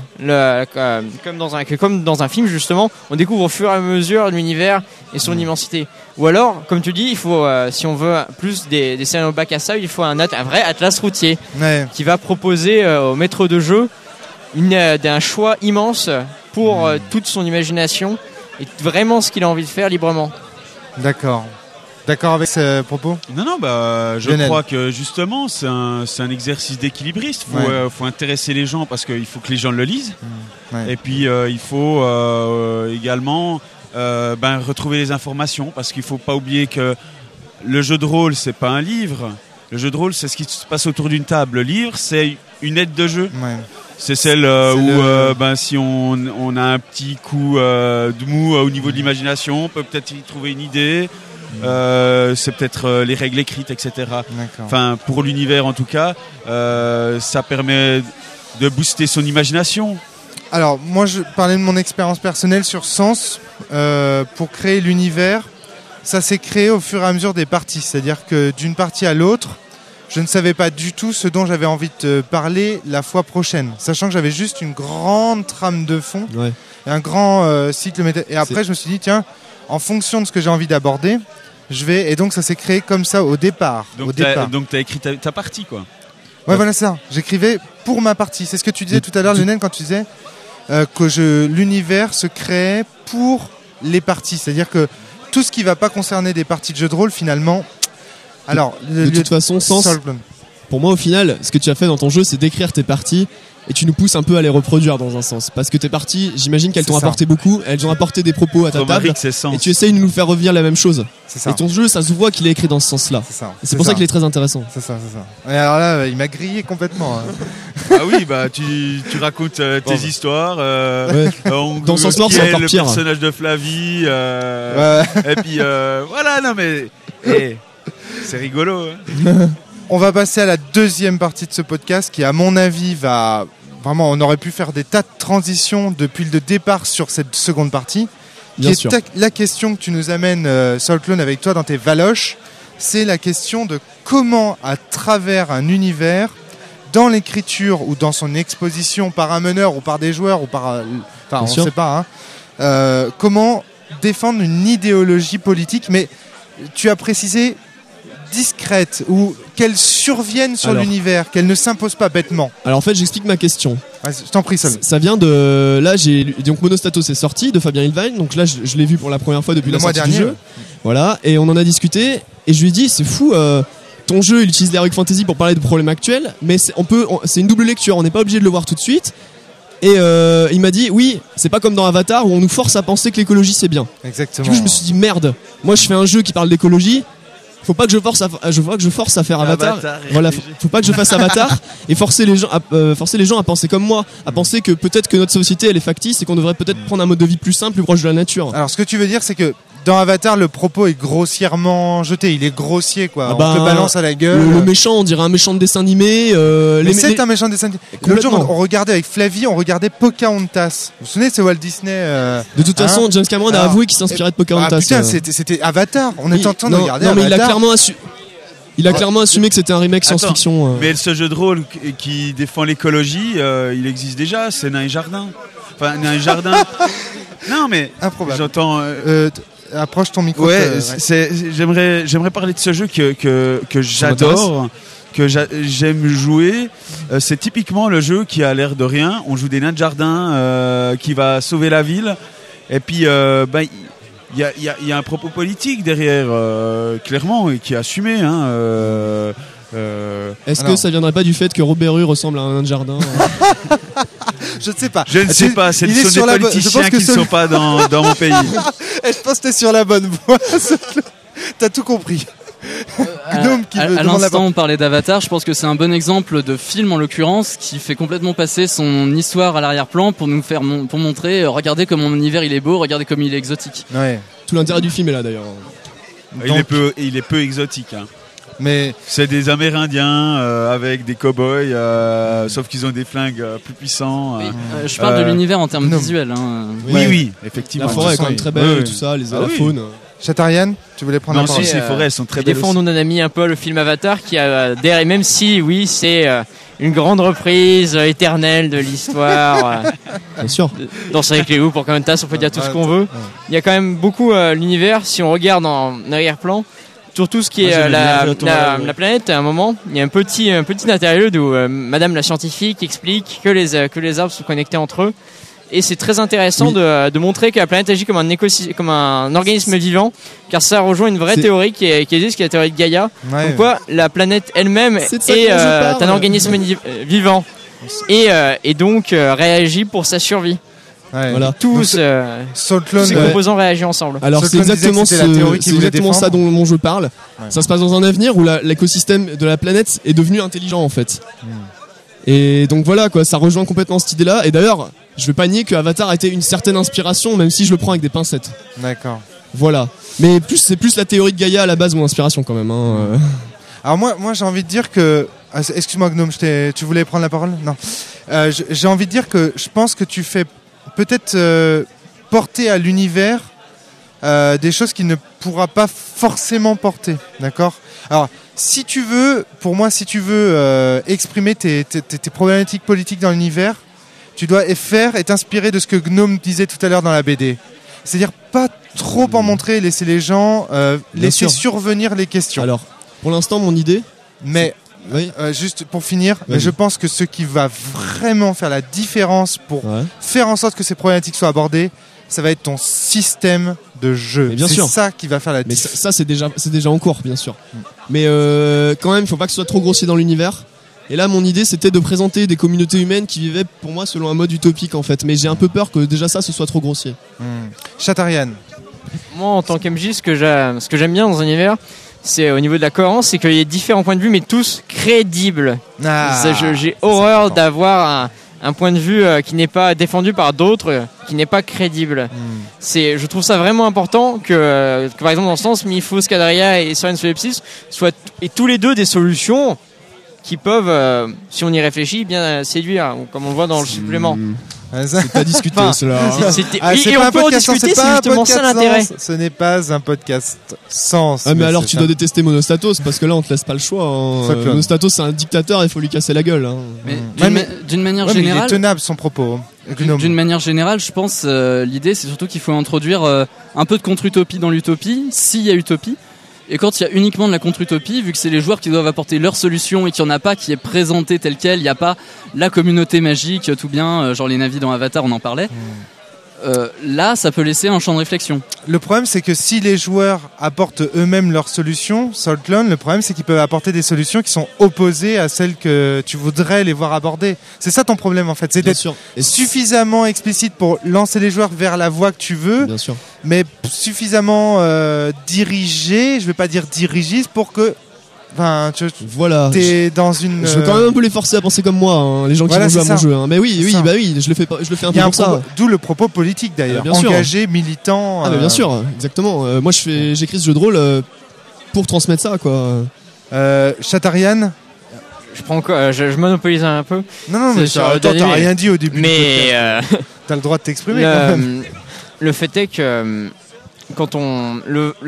comme dans un film justement, on découvre au fur et à mesure l'univers et son immensité. Ou alors, comme tu dis, il faut, si on veut plus des scénarios bac à ça, il faut un vrai atlas routier qui va proposer au maître de jeu d'un choix immense pour toute son imagination et vraiment ce qu'il a envie de faire librement. D'accord. D'accord avec ce propos ? Non, je crois que justement c'est un exercice d'équilibriste. Faut intéresser les gens parce qu'il faut que les gens le lisent. Et puis il faut également retrouver les informations parce qu'il faut pas oublier que le jeu de rôle c'est pas un livre. Le jeu de rôle c'est ce qui se passe autour d'une table. Le livre c'est une aide de jeu. Ouais. C'est celle où si on a un petit coup de mou au niveau de l'imagination, on peut peut-être y trouver une idée. C'est peut-être les règles écrites, etc. Enfin, pour l'univers en tout cas, ça permet de booster son imagination. Alors, moi, je parlais de mon expérience personnelle sur Sens. Pour créer l'univers, ça s'est créé au fur et à mesure des parties. C'est-à-dire que d'une partie à l'autre, je ne savais pas du tout ce dont j'avais envie de te parler la fois prochaine, sachant que j'avais juste une grande trame de fond et un grand cycle méta. Et après, je me suis dit, tiens, en fonction de ce que j'ai envie d'aborder, et donc ça s'est créé comme ça au départ. Donc t'as écrit ta partie, quoi. Ouais, voilà ça. J'écrivais pour ma partie. C'est ce que tu disais tout à l'heure, Lionel, quand tu disais que l'univers se créait pour les parties. C'est-à-dire que tout ce qui ne va pas concerner des parties de jeu de rôle, finalement... Alors, de toute façon, pour moi, au final, ce que tu as fait dans ton jeu, c'est d'écrire tes parties et tu nous pousses un peu à les reproduire dans un sens. Parce que tes parties, j'imagine qu'elles t'ont apporté beaucoup, elles ont apporté des propos à ta table et tu essayes de nous faire revivre la même chose. Et ton jeu, ça se voit qu'il est écrit dans ce sens-là. C'est pour ça qu'il est très intéressant. C'est ça. Et alors là, il m'a grillé complètement. Ah oui, tu racontes tes histoires. Dans ce sens-là, c'est encore le pire. Le personnage de Flavie. Et puis voilà, non mais... c'est rigolo. On va passer à la deuxième partie de ce podcast qui, à mon avis, va... Vraiment, on aurait pu faire des tas de transitions depuis le départ sur cette seconde partie. Bien sûr. La question que tu nous amènes, Solclone, avec toi dans tes valoches, c'est la question de comment, à travers un univers, dans l'écriture ou dans son exposition par un meneur ou par des joueurs ou par... on ne sait pas, comment défendre une idéologie politique, mais tu as précisé discrète ou qu'elle survienne sur l'univers, qu'elle ne s'impose pas bêtement. Alors en fait, j'explique ma question. Ouais, je t'en prie, Sol. Ça vient de... Là, donc Monostatos est sorti de Fabien Ilvain, donc là je l'ai vu pour la première fois depuis la sortie du jeu. Voilà, et on en a discuté et je lui ai dit, c'est fou, ton jeu il utilise l'heroic fantasy pour parler de problèmes actuels, mais c'est une double lecture, on n'est pas obligé de le voir tout de suite. Et il m'a dit oui, c'est pas comme dans Avatar où on nous force à penser que l'écologie c'est bien. Exactement. Du coup je me suis dit merde, moi je fais un jeu qui parle d'écologie, faut pas que je force à faire Avatar. Voilà, faut pas que je fasse Avatar et forcer les gens à penser comme moi, à penser que peut-être que notre société elle est factice et qu'on devrait peut-être prendre un mode de vie plus simple, plus proche de la nature. Alors ce que tu veux dire c'est que dans Avatar, le propos est grossièrement jeté. Il est grossier, quoi. On te le balance à la gueule. Le méchant, on dirait un méchant de dessin animé. Mais c'est un méchant de dessin animé. L'autre jour, on regardait avec Flavie, on regardait Pocahontas. Vous vous souvenez, c'est Walt Disney. De toute façon, James Cameron a avoué qu'il s'inspirait de Pocahontas. Ah putain, c'était Avatar. On était en train de regarder Avatar. Non, mais il a clairement assumé que c'était un remake science-fiction. Mais ce jeu de rôle qui défend l'écologie, il existe déjà. C'est Nain et Jardin. Enfin, Nain et Jardin. Non, mais improbable. J'entends. Approche ton micro. Ouais, j'aimerais parler de ce jeu que j'adore, que j'aime jouer. C'est typiquement le jeu qui a l'air de rien. On joue des nains de jardin qui va sauver la ville. Et puis, il y a un propos politique derrière, clairement, et qui est assumé. Est-ce que ça viendrait pas du fait que Robert Hue ressemble à un nain de jardin? Je ne sais pas. Je ne sais pas. Ce sont des politiciens qui ne sont pas dans mon pays. Je pense que t'es sur la bonne voie. T'as tout compris. Gnome qui veut. À l'instant, on parlait d'Avatar. Je pense que c'est un bon exemple de film, en l'occurrence, qui fait complètement passer son histoire à l'arrière-plan pour nous faire pour montrer. Regardez comme mon univers il est beau. Regardez comme il est exotique. Ouais. Tout l'intérêt du film est là d'ailleurs. Il est peu exotique. Mais c'est des Amérindiens avec des cow-boys, sauf qu'ils ont des flingues plus puissants. Oui. Je parle de l'univers en termes visuels. Oui, effectivement. La forêt est quand même très belle, tout ça, la faune. Chatarian, tu voulais prendre la parole? Non, si, ces forêts sont très belles. Défendons nos amis un peu le film Avatar qui a derrière, même si oui, c'est une grande reprise éternelle de l'histoire. Bien sûr. Danse avec les loups, pour Pocahontas, on peut dire tout ce qu'on veut. Il y a quand même beaucoup l'univers. Si on regarde en arrière-plan. Sur tout ce qui est la planète, à un moment, il y a un petit interlude où Madame la scientifique explique que les arbres sont connectés entre eux. Et c'est très intéressant de montrer que la planète agit comme un organisme vivant, car ça rejoint une vraie théorie qui existe, qui est la théorie de Gaïa. Ouais. Donc la planète elle-même est un organisme vivant et donc réagit pour sa survie. Ouais. Voilà. Tous ces composants réagissent ensemble. Alors c'est exactement ça dont je parle. Ouais. Ça se passe dans un avenir où l'écosystème de la planète est devenu intelligent en fait. Et donc voilà quoi, ça rejoint complètement cette idée-là. Et d'ailleurs, je vais pas nier que Avatar a été une certaine inspiration, même si je le prends avec des pincettes. D'accord. Voilà. Mais c'est plus la théorie de Gaïa à la base mon inspiration quand même. Alors moi j'ai envie de dire que excuse-moi Gnome, tu voulais prendre la parole? Non. J'ai envie de dire que je pense que tu fais peut-être porter à l'univers des choses qu'il ne pourra pas forcément porter, d'accord? Alors, si tu veux exprimer tes problématiques politiques dans l'univers, tu dois t'inspirer de ce que Gnome disait tout à l'heure dans la BD. C'est-à-dire pas trop en montrer, laisser les gens, laisser survenir les questions. Alors, pour l'instant, mon idée... Mais... Oui. Juste pour finir, mais je pense que ce qui va vraiment faire la différence pour faire en sorte que ces problématiques soient abordées, ça va être ton système de jeu. C'est ça qui va faire la différence. Ça c'est déjà en cours, bien sûr. Mais quand même, il faut pas que ce soit trop grossier dans l'univers. Et là, mon idée, c'était de présenter des communautés humaines qui vivaient, pour moi, selon un mode utopique, en fait. Mais j'ai un peu peur que déjà ça, ce soit trop grossier. Chatarian. Moi, en tant qu'MJ, ce que j'aime bien dans un univers, c'est au niveau de la cohérence, c'est qu'il y a différents points de vue, mais tous crédibles. J'ai horreur d'avoir un point de vue qui n'est pas défendu par d'autres, qui n'est pas crédible. Je trouve ça vraiment important que par exemple, dans ce sens, Mifo, Scadaria et Soren Solepsis soient tous les deux des solutions qui peuvent, si on y réfléchit, bien séduire, comme on le voit dans le supplément. C'est pas discuté cela. Et on peut en discuter, c'est justement ça l'intérêt. Ce n'est pas un podcast sens. Mais alors tu dois détester Monostatos parce que là on te laisse pas le choix. Monostatos c'est un dictateur, il faut lui casser la gueule. Mais d'une manière générale, il est tenable son propos. D'une manière générale, je pense l'idée c'est surtout qu'il faut introduire un peu de contre-utopie dans l'utopie, s'il y a utopie. Et quand il y a uniquement de la contre-utopie, vu que c'est les joueurs qui doivent apporter leur solution et qu'il n'y en a pas qui est présenté tel quel, il n'y a pas la communauté magique, tout bien, genre les navis dans Avatar, on en parlait. là, ça peut laisser un champ de réflexion. Le problème, c'est que si les joueurs apportent eux-mêmes leurs solutions, Salt Clone, le problème, c'est qu'ils peuvent apporter des solutions qui sont opposées à celles que tu voudrais les voir aborder. C'est ça ton problème, en fait. C'est d'être suffisamment explicite pour lancer les joueurs vers la voie que tu veux, bien sûr, mais suffisamment dirigé, je vais pas dire dirigiste, pour que enfin, voilà. T'es dans une. Je veux quand même un peu les forcer à penser comme moi, hein, les gens qui vont jouer à mon jeu. Hein. Mais oui, je le fais un peu pour ça. D'où le propos politique d'ailleurs, engagé, militant. Ah, mais bien sûr, exactement. Moi, j'écris ce jeu de rôle pour transmettre ça, quoi. Chatarian. Je prends quoi je monopolise un peu. Non, mais t'as rien dit au début. Mais t'as le droit de t'exprimer. Quand même. Le fait est que quand on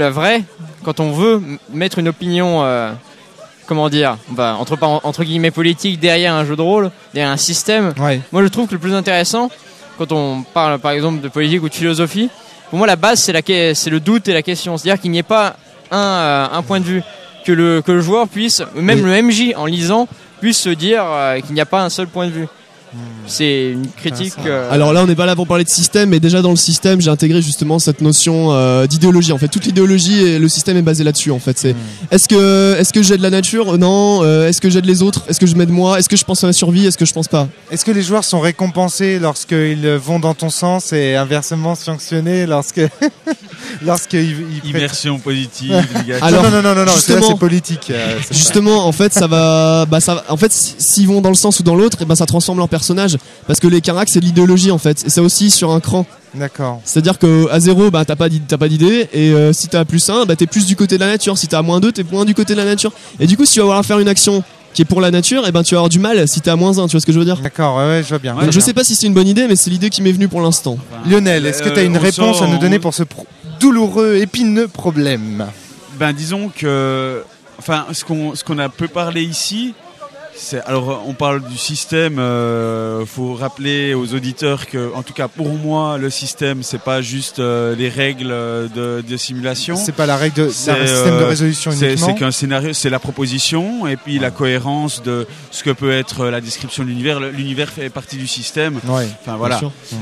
veut mettre une opinion. Comment dire, entre guillemets politique derrière un jeu de rôle, derrière un système. Ouais. Moi, je trouve que le plus intéressant, quand on parle par exemple de politique ou de philosophie, pour moi la base c'est le doute et la question. C'est-à-dire qu'il n'y ait pas un point de vue, que le joueur puisse, même le MJ en lisant, puisse se dire qu'il n'y a pas un seul point de vue. C'est une critique. Alors là, on n'est pas là pour parler de système, mais déjà dans le système, j'ai intégré justement cette notion d'idéologie. En fait, toute l'idéologie et le système est basé là-dessus. En fait, c'est est-ce que j'aide la nature ? Non. Est-ce que j'aide les autres ? Est-ce que je m'aide moi ? Est-ce que je pense à ma survie ? Est-ce que je pense pas ? Est-ce que les joueurs sont récompensés lorsqu'ils vont dans ton sens et inversement sanctionnés lorsqu'ils immersion positive. Alors non, justement, c'est politique. Justement, en fait, ça va. En fait, s'ils vont dans le sens ou dans l'autre, et ben ça transforme leur personnage, parce que les Caracs, c'est l'idéologie en fait, et ça aussi sur un cran. D'accord. C'est-à-dire qu'à 0, t'as pas d'idée, et si t'as +1, t'es plus du côté de la nature. Si t'as -2, t'es moins du côté de la nature. Et du coup, si tu vas vouloir faire une action qui est pour la nature, et tu vas avoir du mal si t'es à -1, tu vois ce que je veux dire ? D'accord, ouais, je vois bien. Donc je sais pas si c'est une bonne idée, mais c'est l'idée qui m'est venue pour l'instant. Lionel, est-ce que t'as une réponse à nous donner pour ce douloureux, épineux problème ? Disons que, ce qu'on a peu parlé ici, alors on parle du système. Faut rappeler aux auditeurs que, en tout cas pour moi, le système c'est pas juste les règles de simulation. C'est pas la règle d'un système de résolution uniquement. C'est qu'un scénario, c'est la proposition et puis la cohérence de ce que peut être la description de l'univers. L'univers fait partie du système. Ouais, enfin voilà.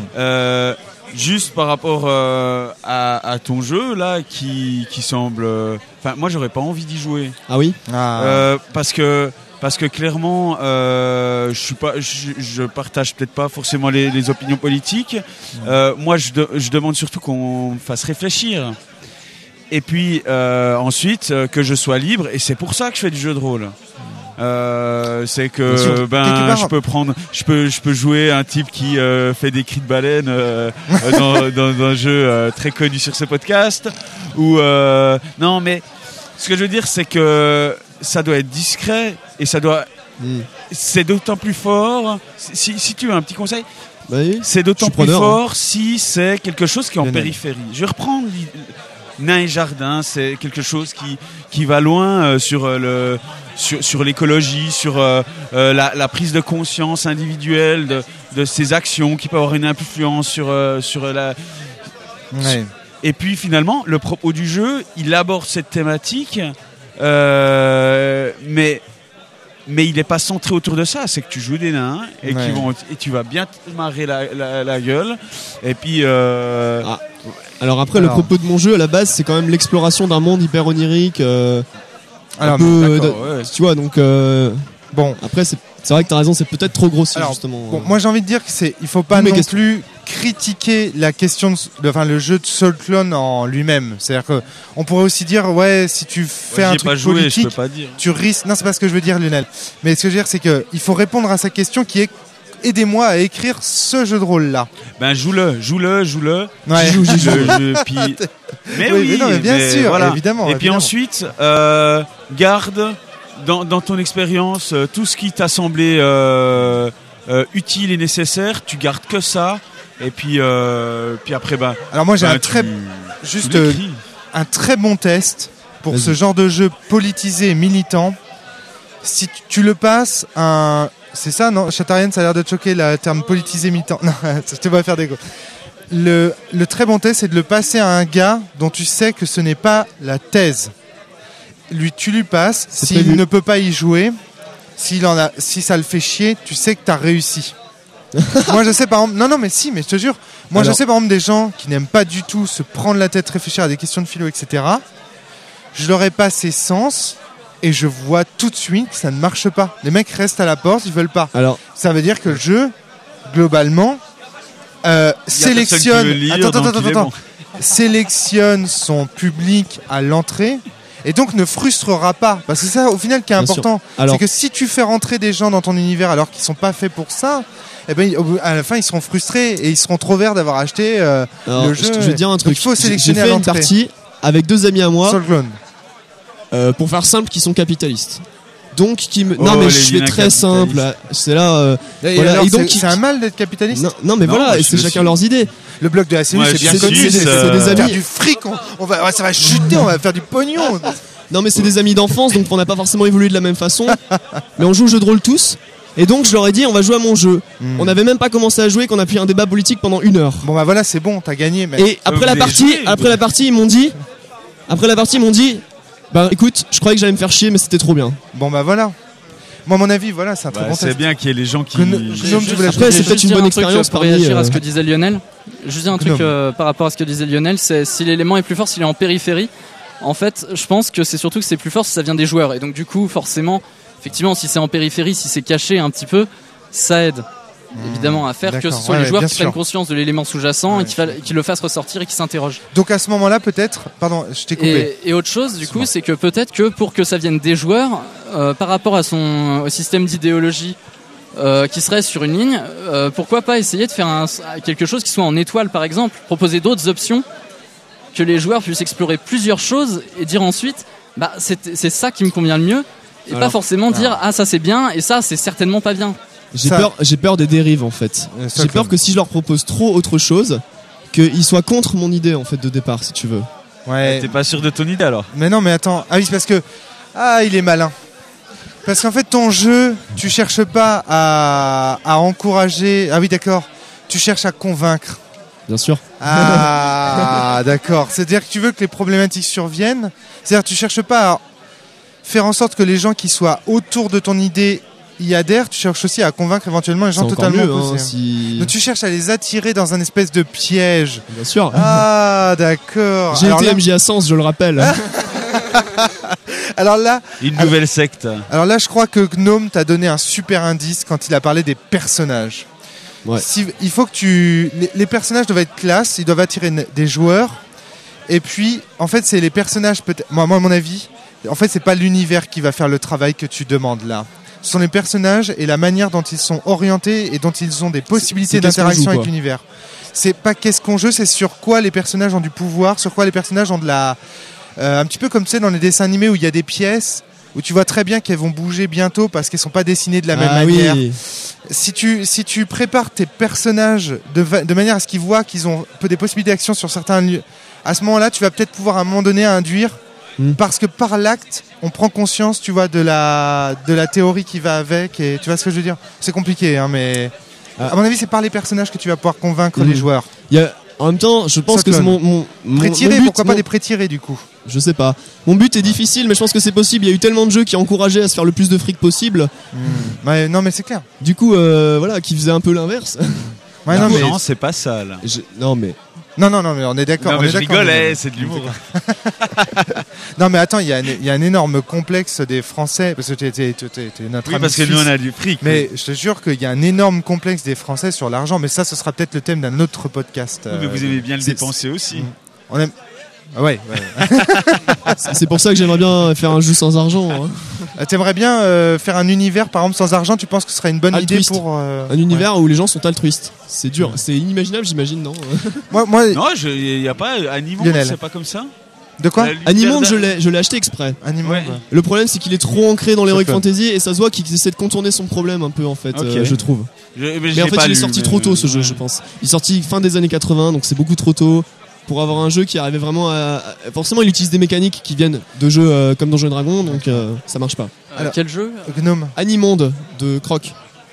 Juste par rapport à ton jeu là, qui semble. Moi j'aurais pas envie d'y jouer. Ah oui. Parce que clairement, je partage peut-être pas forcément les opinions politiques. Moi, je demande surtout qu'on me fasse réfléchir. Et puis ensuite que je sois libre. Et c'est pour ça que je fais du jeu de rôle. C'est que je peux jouer un type qui fait des cris de baleine dans un jeu très connu sur ce podcast. Ou non, mais ce que je veux dire, c'est que ça doit être discret et ça doit. C'est d'autant plus fort. Si tu veux un petit conseil, c'est d'autant plus fort si c'est quelque chose qui est en périphérie. Je vais reprendre Nains et Jardins. C'est quelque chose qui va loin sur l'écologie, sur la prise de conscience individuelle de ses actions, qui peut avoir une influence sur la. Ouais. Et puis finalement, le propos du jeu, il aborde cette thématique. Mais il n'est pas centré autour de ça. C'est que tu joues des nains et tu vas bien te marrer la gueule. Et puis. Alors après, le propos de mon jeu à la base, c'est quand même l'exploration d'un monde hyper onirique. Tu vois, donc. Bon. Après, c'est vrai que t'as raison, c'est peut-être trop grossier justement. Bon, moi j'ai envie de dire il faut pas non plus critiquer la question le jeu de Salt Clone en lui-même. C'est-à-dire que on pourrait aussi dire si tu fais un truc politique, je peux pas dire. Tu risques. Non, c'est pas ce que je veux dire, Lionel. Mais ce que je veux dire, c'est que il faut répondre à sa question qui est aidez-moi à écrire ce jeu de rôle là. Joue-le. Ouais. Puis. Mais mais bien sûr, voilà. Évidemment. Et puis ensuite, garde. Dans ton expérience, tout ce qui t'a semblé utile et nécessaire, tu gardes que ça. Et puis après, alors moi j'ai un très bon test pour ce genre de jeu politisé et militant. Si tu le passes c'est ça, non ? Chatarian, ça a l'air de te choquer le terme politisé militant. Non, je te vois faire des gros. Le très bon test, c'est de le passer à un gars dont tu sais que ce n'est pas la thèse. Tu lui passes, s'il ne peut pas y jouer, si ça le fait chier, tu sais que tu as réussi. Moi je sais par exemple, mais je te jure, je sais par exemple des gens qui n'aiment pas du tout se prendre la tête, réfléchir à des questions de philo, etc. Je leur ai passé sens et je vois tout de suite que ça ne marche pas. Les mecs restent à la porte, ils veulent pas. Alors, ça veut dire que le jeu, globalement, sélectionne. Attends. Sélectionne son public à l'entrée. Et donc ne frustrera pas. Parce que c'est ça, au final, qui est important. C'est que si tu fais rentrer des gens dans ton univers alors qu'ils sont pas faits pour ça, eh ben, à la fin, ils seront frustrés et ils seront trop verts d'avoir acheté le jeu. Je vais dire un truc. Donc, il faut sélectionner J'ai fait une partie avec 2 amis à moi. Sur le clone. Pour faire simple, qui sont capitalistes. Donc, non, mais je fais très simple. C'est là. Voilà. Et donc, c'est un mal d'être capitaliste. Non, mais voilà, et c'est chacun leurs idées. Le bloc de la CEU, c'est bien connu. C'est des amis. Du fric, ça va chuter, on va faire du pognon. Non, mais c'est des amis d'enfance, donc on n'a pas forcément évolué de la même façon. Mais on joue au jeu de rôle tous. Et donc, je leur ai dit, on va jouer à mon jeu. On n'avait même pas commencé à jouer qu'on a pris un débat politique pendant 1 heure. Bon, bah voilà, c'est bon, t'as gagné. Mec. Et après la partie, ils m'ont dit. Bah écoute, je croyais que j'allais me faire chier, mais c'était trop bien. Bon, bah voilà. Moi, à mon avis, voilà, c'est un très bon test. C'est bien qu'il y ait les gens qui. Après, c'est peut-être une bonne expérience pour réagir à ce que disait Lionel. Je dis un truc par rapport à ce que disait Lionel, c'est si l'élément est plus fort, s'il est en périphérie. En fait, je pense que c'est surtout que c'est plus fort si ça vient des joueurs. Et donc, du coup, forcément, effectivement, si c'est en périphérie, si c'est caché un petit peu, ça aide. Évidemment, à faire que ce soit les joueurs qui prennent conscience de l'élément sous-jacent et qui le fassent ressortir et qui s'interrogent. Donc à ce moment-là, peut-être, pardon, je t'ai coupé. Et autre chose, du coup, c'est que peut-être que pour que ça vienne des joueurs, par rapport à au système d'idéologie qui serait sur une ligne, pourquoi pas essayer de faire quelque chose qui soit en étoile, par exemple, proposer d'autres options, que les joueurs puissent explorer plusieurs choses et dire ensuite, bah c'est ça qui me convient le mieux, et pas forcément dire ça c'est bien et ça c'est certainement pas bien. J'ai peur des dérives en fait. J'ai peur que si je leur propose trop autre chose, qu'ils soient contre mon idée en fait de départ, si tu veux. Ouais. T'es pas sûr de ton idée alors? Mais non, mais attends. Ah oui, c'est parce que il est malin. Parce qu'en fait, ton jeu, tu cherches pas à encourager. Ah oui, d'accord. Tu cherches à convaincre. Bien sûr. Ah, d'accord. C'est-à-dire que tu veux que les problématiques surviennent. C'est-à-dire que tu cherches pas à faire en sorte que les gens qui soient autour de ton idée y adhèrent, tu cherches aussi à convaincre éventuellement les gens totalement opposés. Donc tu cherches à les attirer dans un espèce de piège. Bien sûr. Ah, d'accord. J'ai été MJ à Sens, je le rappelle. Alors là, une nouvelle secte. Alors là, je crois que Gnome t'a donné un super indice quand il a parlé des personnages. Ouais. Il faut que les personnages doivent être classe, ils doivent attirer des joueurs. Et puis, en fait, c'est les personnages, peut-être. Moi, à mon avis, en fait, c'est pas l'univers qui va faire le travail que tu demandes là. Ce sont les personnages et la manière dont ils sont orientés et dont ils ont des possibilités d'interaction avec l'univers. C'est pas qu'est-ce qu'on joue, c'est sur quoi les personnages ont du pouvoir, sur quoi les personnages ont de la... un petit peu comme tu sais dans les dessins animés où il y a des pièces où tu vois très bien qu'elles vont bouger bientôt parce qu'elles sont pas dessinées de la même manière. Oui. Si tu prépares tes personnages de manière à ce qu'ils voient qu'ils ont des possibilités d'action sur certains lieux, à ce moment-là, tu vas peut-être pouvoir à un moment donné induire. Parce que par l'acte, on prend conscience, tu vois, de la théorie qui va avec, et tu vois ce que je veux dire. C'est compliqué, hein, mais à mon avis, c'est par les personnages que tu vas pouvoir convaincre les joueurs. En même temps, je pense que c'est mon pré-tiré, pourquoi pas des pré-tirés du coup? Je sais pas. Mon but est difficile, mais je pense que c'est possible. Il y a eu tellement de jeux qui encourageaient à se faire le plus de fric possible. Ouais, non, mais c'est clair. Du coup, voilà, qui faisait un peu l'inverse. Ouais, non, c'est pas ça là. Non, mais on est d'accord. Non, mais je rigole, c'est de l'humour. Non, mais attends, il y a un énorme complexe des Français, parce que t'es notre ami parce que nous on a du fric. Mais je te jure qu'il y a un énorme complexe des Français sur l'argent, mais ça, ce sera peut-être le thème d'un autre podcast. Mais vous aimez bien le dépenser aussi. On aime. Ouais. C'est pour ça que j'aimerais bien faire un jeu sans argent. Hein. T'aimerais bien faire un univers, par exemple, sans argent? Tu penses que ce serait une bonne idée pour un univers où les gens sont altruistes? C'est dur, c'est inimaginable, j'imagine, non? Moi, non, il y a pas Animonde, c'est pas comme ça. De quoi? Animonde, je l'ai acheté exprès. Ouais. Le problème, c'est qu'il est trop ancré dans l'heroic fantasy et ça se voit qu'il essaie de contourner son problème un peu en fait, je trouve. Mais en fait, il est sorti trop tôt ce jeu, je pense. Il est sorti fin des années 80, donc c'est beaucoup trop tôt pour avoir un jeu qui arrivait vraiment à... Forcément, il utilise des mécaniques qui viennent de jeux comme Donjons & Dragons, donc ça marche pas. Alors, quel jeu? Gnome. Animonde de Croc.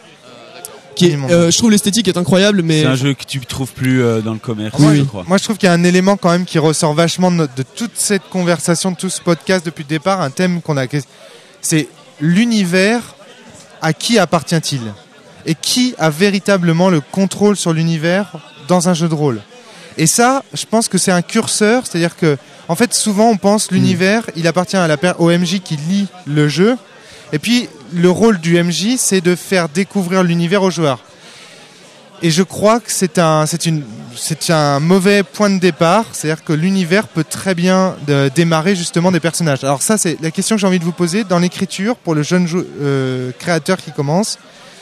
Je trouve l'esthétique est incroyable, mais c'est un jeu que tu trouves plus dans le commerce. Je crois. Moi, je trouve qu'il y a un élément quand même qui ressort vachement de toute cette conversation, de tout ce podcast depuis le départ, un thème qu'on a, c'est l'univers. À qui appartient-il? et qui a véritablement le contrôle sur l'univers dans un jeu de rôle. Et ça, je pense que c'est un curseur, c'est-à-dire que, en fait, souvent on pense l'univers, il appartient au MJ qui lit le jeu, et puis le rôle du MJ, c'est de faire découvrir l'univers aux joueurs. Et je crois que c'est un mauvais point de départ, c'est-à-dire que l'univers peut très bien démarrer justement des personnages. Alors ça, c'est la question que j'ai envie de vous poser dans l'écriture pour le jeune créateur qui commence.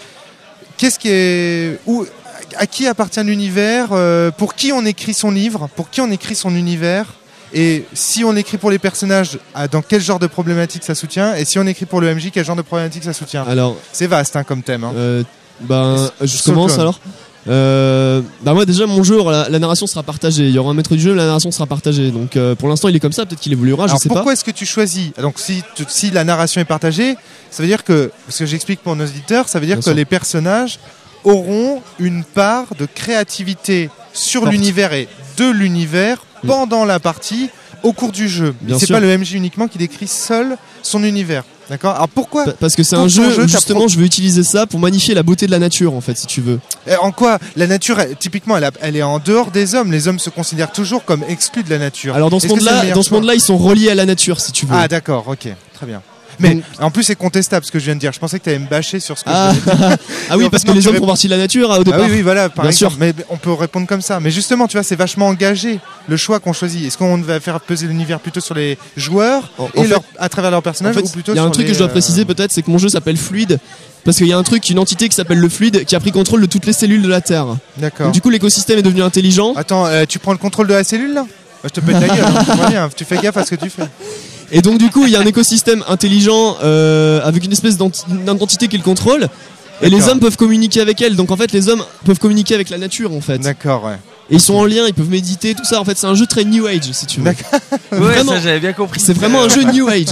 À qui appartient l'univers, pour qui on écrit son livre, pour qui on écrit son univers, et si on écrit pour les personnages, dans quel genre de problématique ça soutient, et si on écrit pour le MJ, quel genre de problématique ça soutient. Alors, c'est vaste comme thème. Je commence alors. Moi déjà mon jeu, la narration sera partagée. Il y aura un maître du jeu, la narration sera partagée. Donc pour l'instant il est comme ça, peut-être qu'il évoluera. Alors, je sais pas. Pourquoi est-ce que tu choisis? Donc si la narration est partagée, ça veut dire que, parce que j'explique pour nos auditeurs, ça veut dire que les personnages auront une part de créativité sur l'univers et de l'univers pendant la partie, au cours du jeu. C'est pas le MJ uniquement qui décrit seul son univers. D'accord. Alors pourquoi? Parce que c'est un jeu où justement je veux utiliser ça pour magnifier la beauté de la nature, en fait, si tu veux. En quoi la nature, typiquement, elle est en dehors des hommes. Les hommes se considèrent toujours comme exclus de la nature. Alors dans ce monde-là, ils sont reliés à la nature, si tu veux. Ah d'accord, ok, très bien. Mais en plus c'est contestable ce que je viens de dire. Je pensais que tu allais me bâcher sur ce que je viens de dire. Ah oui, parce que les hommes font partie de la nature au départ. Oui, voilà, par exemple. Mais on peut répondre comme ça. Mais justement, tu vois, c'est vachement engagé le choix qu'on choisit. Est-ce qu'on va faire peser l'univers plutôt sur les joueurs à travers leurs personnages, ou plutôt sur les... Il y a un truc que je dois préciser peut-être, c'est que mon jeu s'appelle Fluide. Parce qu'il y a une entité qui s'appelle le fluide qui a pris contrôle de toutes les cellules de la Terre. D'accord. Donc, du coup, l'écosystème est devenu intelligent. Attends, tu prends le contrôle de la cellule là? Je te pète la gueule. Tu fais gaffe à ce que tu fais. Et donc du coup il y a un écosystème intelligent avec une espèce d'entité qui le contrôle. Et les hommes peuvent communiquer avec elle. Donc en fait les hommes peuvent communiquer avec la nature en fait. D'accord, ouais. Et ils sont en lien, ils peuvent méditer, tout ça. En fait c'est un jeu très New Age si tu veux. D'accord. Ouais, vraiment, ça j'avais bien compris. C'est vraiment un jeu New Age.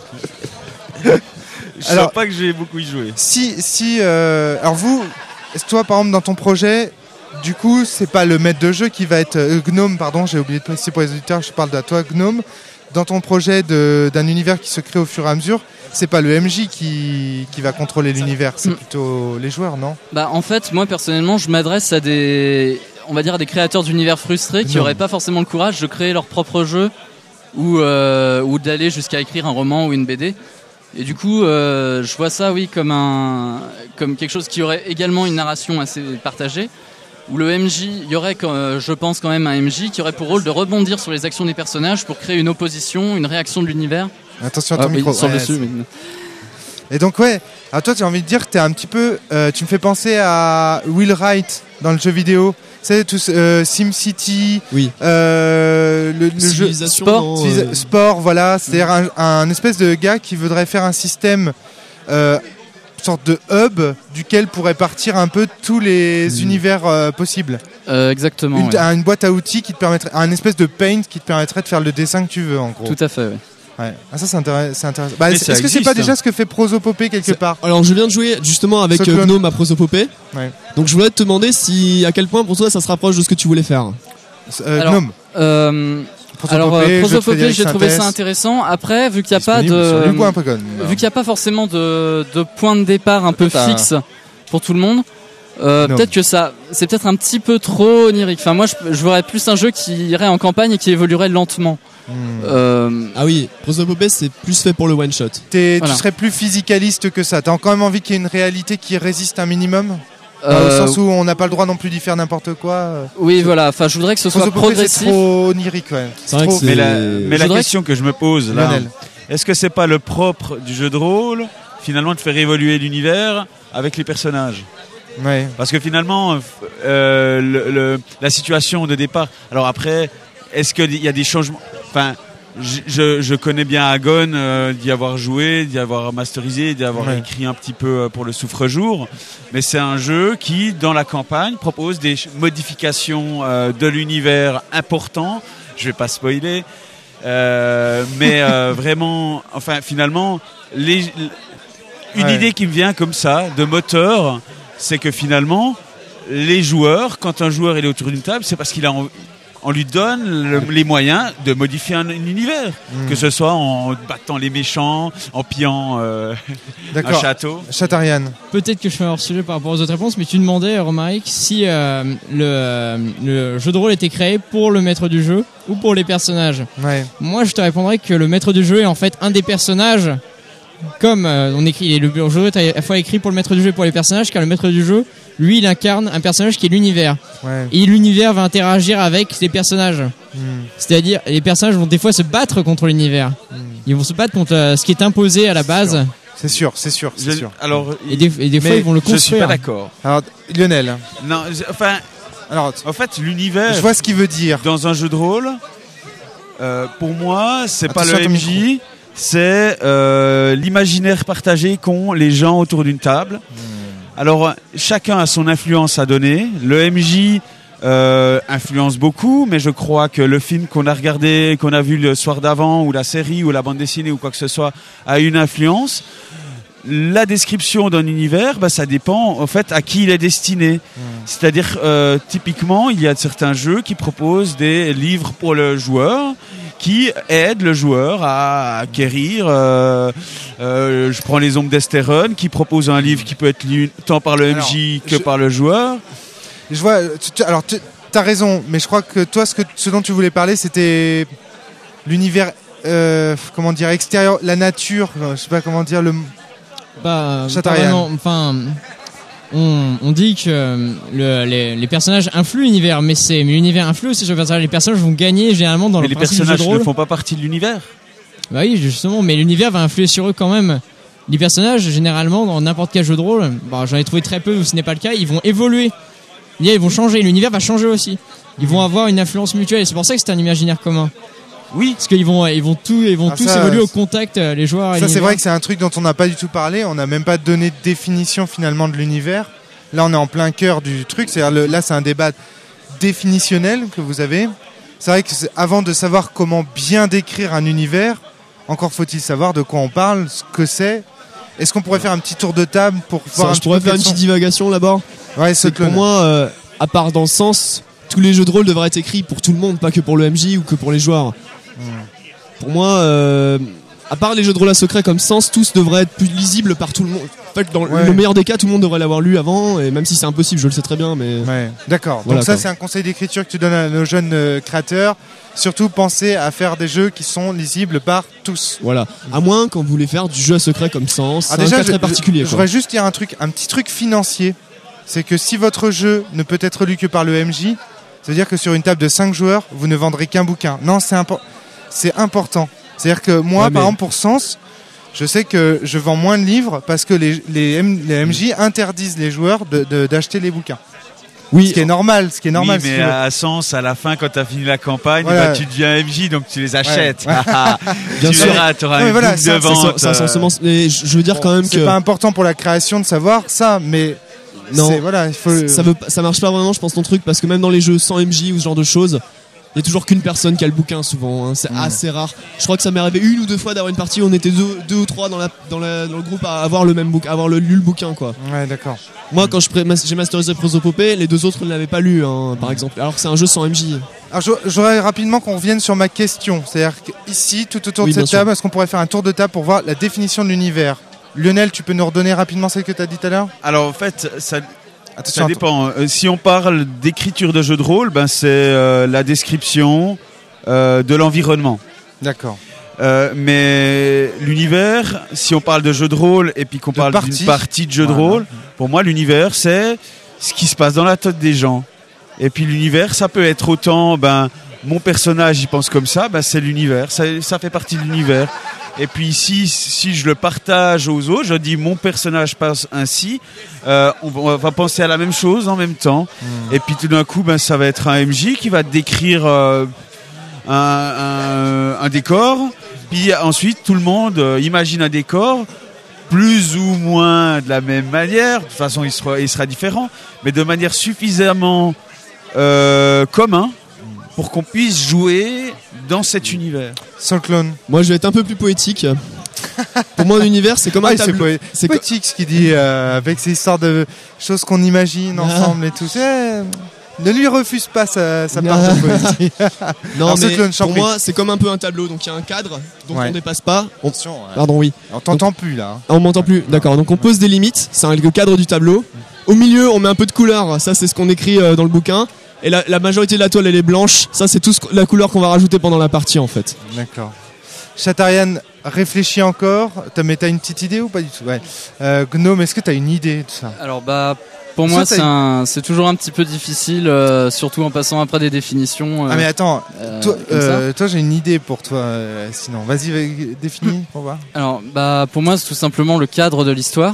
Je sais pas que j'ai beaucoup y joué. Alors toi par exemple dans ton projet, du coup c'est pas le maître de jeu qui va être Gnome, pardon, j'ai oublié de préciser pour les auditeurs, je parle de toi Gnome. Dans ton projet d'un univers qui se crée au fur et à mesure, c'est pas le MJ qui va contrôler l'univers, c'est plutôt les joueurs, non? En fait, moi personnellement, je m'adresse à des créateurs d'univers frustrés qui n'auraient pas forcément le courage de créer leur propre jeu ou d'aller jusqu'à écrire un roman ou une BD. Et du coup, je vois ça, oui, comme quelque chose qui aurait également une narration assez partagée. Où le MJ, il y aurait, je pense quand même un MJ qui aurait pour rôle de rebondir sur les actions des personnages pour créer une opposition, une réaction de l'univers. Attention à ton micro. Et donc alors toi tu as envie de dire que t'es un petit peu, tu me fais penser à Will Wright dans le jeu vidéo. C'est tout SimCity, oui. Le jeu Sport, voilà. C'est-à-dire un espèce de gars qui voudrait faire un système. Sorte de hub duquel pourraient partir un peu tous les univers possibles. Exactement. Une boîte à outils qui te permettrait, un espèce de paint qui te permettrait de faire le dessin que tu veux en gros. Tout à fait, oui. Ouais. Ah, ça c'est intéressant. Est-ce que c'est pas déjà ce que fait Prosopopée quelque part? Alors je viens de jouer justement avec Gnome à Prosopopée. Ouais. Donc je voulais te demander à quel point pour toi ça se rapproche de ce que tu voulais faire. Gnome. Prosopopée, j'ai trouvé ça intéressant. Après, vu qu'il n'y a pas forcément de point de départ un peu fixe pour tout le monde, peut-être que c'est peut-être un petit peu trop onirique. Enfin, moi, je verrais plus un jeu qui irait en campagne et qui évoluerait lentement. Ah oui, Prosopopée, c'est plus fait pour le one shot. Tu serais plus physicaliste que ça. T'as quand même envie qu'il y ait une réalité qui résiste un minimum? Au sens où on n'a pas le droit non plus d'y faire n'importe quoi. Oui, voilà. Enfin, je voudrais que ce soit progressif. C'est trop onirique, ouais. Mais la question que je me pose là, est-ce que c'est pas le propre du jeu de rôle, finalement, de faire évoluer l'univers avec les personnages? Ouais. Parce que finalement, la situation de départ. Alors après, est-ce qu'il y a des changements? Enfin. Je connais bien Agon, d'y avoir joué, d'y avoir masterisé, d'y avoir écrit un petit peu pour le Souffre-Jour. Mais c'est un jeu qui, dans la campagne, propose des modifications de l'univers importants. Je vais pas spoiler. Mais vraiment, enfin, finalement, une idée qui me vient comme ça, de moteur, c'est que finalement, les joueurs, quand un joueur est autour d'une table, c'est parce qu'il a on lui donne les moyens de modifier un univers, que ce soit en battant les méchants, en pillant un château. Chatarian. Peut-être que je fais hors sujet par rapport aux autres réponses, mais tu demandais, Romaric, si le jeu de rôle était créé pour le maître du jeu ou pour les personnages. Ouais. Moi, je te répondrais que le maître du jeu est en fait un des personnages. Comme on écrit, le jeu est à la fois écrit pour le maître du jeu et pour les personnages, car le maître du jeu, lui, il incarne un personnage qui est l'univers. Ouais. Et l'univers va interagir avec les personnages. C'est-à-dire, les personnages vont des fois se battre contre l'univers. Ils vont se battre contre ce qui est imposé à la base. C'est sûr. Alors, et des fois, ils vont le construire. Je suis pas d'accord. Alors, Lionel. Non, alors, en fait, l'univers. Je vois ce qu'il veut dire. Dans un jeu de rôle, pour moi, c'est pas Attention le MJ. C'est l'imaginaire partagé qu'ont les gens autour d'une table. Alors, chacun a son influence à donner. Le MJ influence beaucoup, mais je crois que le film qu'on a regardé, qu'on a vu le soir d'avant, ou la série, ou la bande dessinée, ou quoi que ce soit, a une influence. La description d'un univers, ça dépend en fait à qui il est destiné. C'est-à-dire, typiquement, il y a certains jeux qui proposent des livres pour le joueur, qui aide le joueur à acquérir. Je prends les Ombres d'Estéron, qui propose un livre qui peut être lu tant par le MJ que par le joueur. Je vois. Alors, t'as raison, mais je crois que toi, ce dont tu voulais parler, c'était l'univers, comment dire, extérieur, la nature. Je sais pas comment dire le. Enfin, on dit que les personnages influent l'univers, mais l'univers influe aussi sur les personnages. Les personnages vont gagner généralement dans le principe du jeu de rôle. Mais les personnages ne font pas partie de l'univers. Bah oui, justement, mais l'univers va influer sur eux quand même. Les personnages, généralement, dans n'importe quel jeu de rôle, j'en ai trouvé très peu où ce n'est pas le cas, ils vont évoluer. Ils vont changer, l'univers va changer aussi. Ils vont avoir une influence mutuelle, et c'est pour ça que c'est un imaginaire commun. Oui, parce qu'ils vont tous évoluer au contact, les joueurs. Ça, c'est vrai que c'est un truc dont on n'a pas du tout parlé. On n'a même pas donné de définition finalement de l'univers. Là, on est en plein cœur du truc. C'est-à-dire là, c'est un débat définitionnel que vous avez. C'est vrai que avant de savoir comment bien décrire un univers, encore faut-il savoir de quoi on parle, ce que c'est. Est-ce qu'on pourrait faire un petit tour de table pour voir je pourrais faire une petite divagation là-bas. Ouais, c'est pour moi, à part dans ce sens, tous les jeux de rôle devraient être écrits pour tout le monde, pas que pour le MJ ou que pour les joueurs. Pour moi, à part les jeux de rôle à secret comme Sens, tous devraient être plus lisibles par tout le monde. En fait, dans le meilleur des cas, tout le monde devrait l'avoir lu avant, et même si c'est impossible, je le sais très bien, mais. Ouais, d'accord. Voilà, donc ça, c'est un conseil d'écriture que tu donnes à nos jeunes créateurs. Surtout, pensez à faire des jeux qui sont lisibles par tous. Voilà. À moins quand vous voulez faire du jeu à secret comme Sens, c'est déjà, un cas très particulier. Je voudrais juste dire un petit truc financier. C'est que si votre jeu ne peut être lu que par le MJ, ça veut dire que sur une table de 5 joueurs, vous ne vendrez qu'un bouquin. Non, c'est important. C'est-à-dire que moi, par exemple, pour Sens, je sais que je vends moins de livres parce que les MJ interdisent les joueurs d'acheter les bouquins. Oui, ce qui est normal. Oui, mais à Sens, à la fin, quand tu as fini la campagne, voilà. Tu deviens MJ, donc tu les achètes. Ouais. Bien sûr. Tu auras une boucle de vente. Mais je veux dire quand même que... C'est pas important pour la création de savoir ça, mais... Non, voilà, il faut... ça marche pas vraiment, je pense, ton truc, parce que même dans les jeux sans MJ ou ce genre de choses, il y a toujours qu'une personne qui a le bouquin souvent, hein. C'est assez rare. Je crois que ça m'est arrivé 1 ou 2 fois d'avoir une partie où on était deux ou trois dans le groupe à avoir le même bouquin, lu le bouquin, quoi. Ouais, d'accord. Moi, quand j'ai masterisé Prosopopée, les 2 autres ne l'avaient pas lu, hein, par exemple, alors que c'est un jeu sans MJ. Alors, j'aurais rapidement qu'on revienne sur ma question, c'est-à-dire qu'ici, tout autour de cette table, est-ce qu'on pourrait faire un tour de table pour voir la définition de l'univers? Lionel, tu peux nous redonner rapidement celle que tu as dit tout à l'heure? Alors en fait, ça dépend. Si on parle d'écriture de jeu de rôle, c'est la description de l'environnement. D'accord. Mais l'univers, si on parle de jeu de rôle et puis qu'on parle d'une partie de jeu de rôle, pour moi l'univers c'est ce qui se passe dans la tête des gens. Et puis l'univers, ça peut être autant mon personnage il pense comme ça, c'est l'univers, ça fait partie de l'univers. Et puis si je le partage aux autres, je dis mon personnage pense ainsi, on va penser à la même chose en même temps. Et puis tout d'un coup, ça va être un MJ qui va décrire un décor. Puis ensuite, tout le monde imagine un décor plus ou moins de la même manière. De toute façon, il sera différent, mais de manière suffisamment commun pour qu'on puisse jouer dans cet univers. Sans clone. Moi, je vais être un peu plus poétique. Pour moi, un univers, c'est comme un tableau. C'est poétique ce qu'il dit, avec ces histoires de choses qu'on imagine ensemble et tout. Ne lui refuse pas sa part de poésie. Non, alors, mais pour moi, c'est comme un peu un tableau. Donc il y a un cadre, donc on dépasse pas. Pardon, oui. On t'entend plus là. On m'entend plus, d'accord. Donc on pose des limites, c'est le cadre du tableau. Au milieu, on met un peu de couleur, ça c'est ce qu'on écrit dans le bouquin. Et la majorité de la toile, elle est blanche. Ça, c'est toute la couleur qu'on va rajouter pendant la partie, en fait. D'accord. Chatarian, réfléchis encore. Mais t'as une petite idée ou pas du tout? Ouais. Gnome, est-ce que t'as une idée de ça? Alors, pour moi, c'est toujours un petit peu difficile, surtout en passant après des définitions. Ah mais attends, toi j'ai une idée pour toi. Sinon, vas-y, définis pour voir. Alors, pour moi, c'est tout simplement le cadre de l'histoire.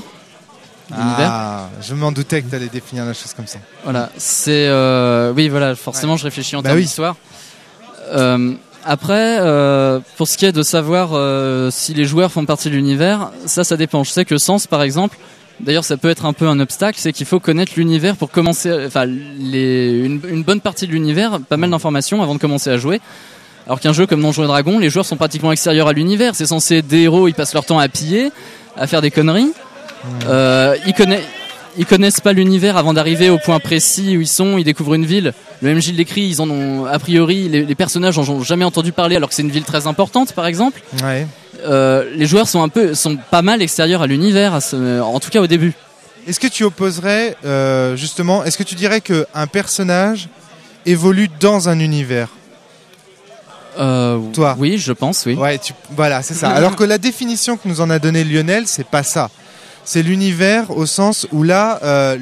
Je m'en doutais que tu allais définir la chose comme ça. Voilà, c'est oui, voilà, forcément, je réfléchis en termes d'histoire. Après, pour ce qui est de savoir si les joueurs font partie de l'univers, ça dépend. Je sais que Sens, par exemple, d'ailleurs, ça peut être un peu un obstacle, c'est qu'il faut connaître l'univers pour commencer, une bonne partie de l'univers, pas mal d'informations avant de commencer à jouer. Alors qu'un jeu comme Donjons et Dragons, les joueurs sont pratiquement extérieurs à l'univers. C'est censé être des héros, ils passent leur temps à piller, à faire des conneries. Ils connaissent pas l'univers avant d'arriver au point précis où ils sont. Ils découvrent une ville. Le MJ l'écrit. Ils en ont a priori les personnages en ont jamais entendu parler alors que c'est une ville très importante par exemple. Ouais. Les joueurs sont pas mal extérieurs à l'univers, en tout cas au début. Est-ce que tu opposerais justement? Est-ce que tu dirais que un personnage évolue dans un univers? Toi? Oui, je pense, oui. Ouais, voilà, c'est ça. Alors que la définition que nous en a donnée Lionel, c'est pas ça. C'est l'univers au sens où là,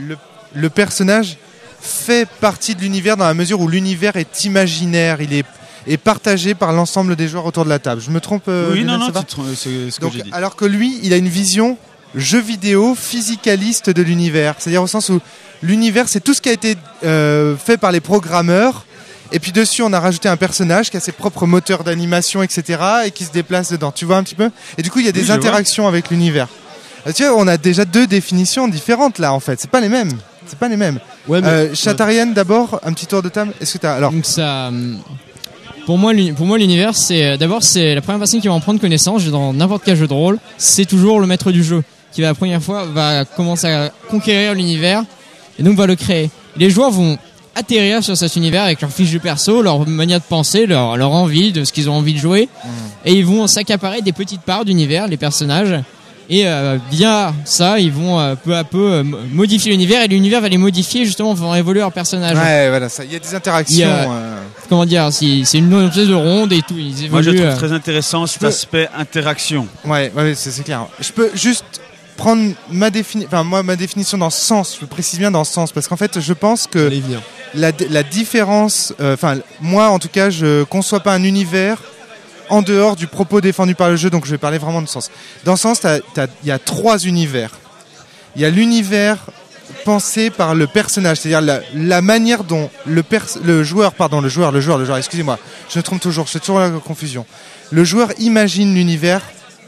le personnage fait partie de l'univers dans la mesure où l'univers est imaginaire, il est partagé par l'ensemble des joueurs autour de la table. Je me trompe? Oui, Lionel, non, c'est ce que j'ai dit. Alors que lui, il a une vision jeu vidéo physicaliste de l'univers. C'est-à-dire au sens où l'univers, c'est tout ce qui a été fait par les programmeurs. Et puis dessus, on a rajouté un personnage qui a ses propres moteurs d'animation, etc. et qui se déplace dedans. Tu vois un petit peu? Et du coup, il y a des interactions avec l'univers. Tu vois, on a déjà deux définitions différentes là, en fait. C'est pas les mêmes. Ouais, Chatarian, d'abord, un petit tour de table. Est-ce que t'as alors? Donc ça, pour moi, l'univers, c'est la première personne qui va en prendre connaissance dans n'importe quel jeu de rôle. C'est toujours le maître du jeu qui la première fois va commencer à conquérir l'univers et donc va le créer. Les joueurs vont atterrir sur cet univers avec leur fiche de perso, leur manière de penser, leur envie, de ce qu'ils ont envie de jouer, et ils vont s'accaparer des petites parts d'univers, les personnages, et via ça, ils vont peu à peu modifier l'univers, et l'univers va les modifier justement, vont évoluer leurs personnages. Ouais, voilà, ça. Il y a des interactions. Comment dire, c'est une espèce de ronde et tout. Ils évoluent. Moi, je trouve très intéressant cet aspect interaction. Ouais, c'est clair. Je peux juste prendre ma définition dans ce sens. Je précise bien dans ce sens parce qu'en fait, je pense que la différence, moi en tout cas, je conçois pas un univers en dehors du propos défendu par le jeu, donc je vais parler vraiment de sens. Dans ce sens, il y a trois univers. Il y a l'univers pensé par le personnage, c'est-à-dire la manière dont le joueur, excusez-moi, je me trompe toujours, je fais toujours la confusion. Le joueur imagine l'univers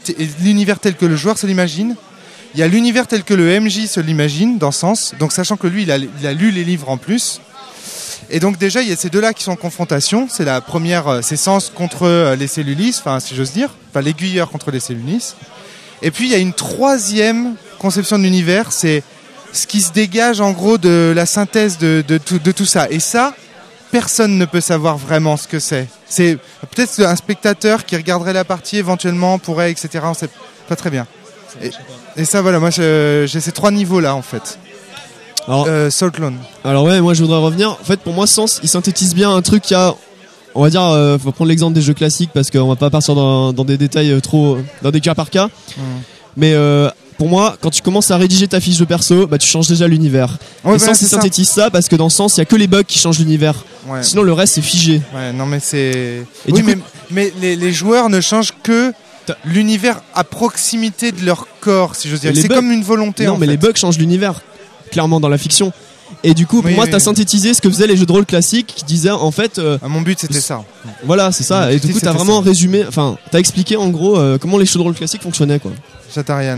tel que le joueur se l'imagine. Il y a l'univers tel que le MJ se l'imagine, dans ce sens, donc sachant que lui, il a lu les livres en plus. Et donc déjà, il y a ces deux-là qui sont en confrontation. C'est la première, c'est Sens contre les cellulis, si j'ose dire, l'aiguilleur contre les cellulis. Et puis, il y a une troisième conception de l'univers, c'est ce qui se dégage en gros de la synthèse de tout ça. Et ça, personne ne peut savoir vraiment ce que c'est. C'est peut-être un spectateur qui regarderait la partie éventuellement pourrait, etc. On sait pas très bien. Et ça, voilà, moi j'ai ces trois niveaux-là en fait. Alors, Saltclone. Alors ouais, moi je voudrais revenir. En fait, pour moi, Sens, il synthétise bien un truc qui a, on va dire, faut prendre l'exemple des jeux classiques parce qu'on va pas partir dans des détails trop, dans des cas par cas. Mais pour moi, quand tu commences à rédiger ta fiche de perso, tu changes déjà l'univers. Ouais, et Sens, il synthétise ça parce que dans Sens, il y a que les bugs qui changent l'univers. Ouais. Sinon, le reste c'est figé. Ouais, non mais c'est. Et oui, mais les joueurs ne changent que l'univers à proximité de leur corps, si j'ose dire. C'est comme une volonté. Non, mais les bugs changent l'univers. Clairement dans la fiction. Et du coup, pour moi, t'as synthétisé ce que faisaient les jeux de rôle classiques qui disaient en fait. Mon but c'était ça. Voilà, c'est ça. Et du coup, t'as vraiment résumé, t'as expliqué en gros comment les jeux de rôle classiques fonctionnaient, quoi. Chatarian.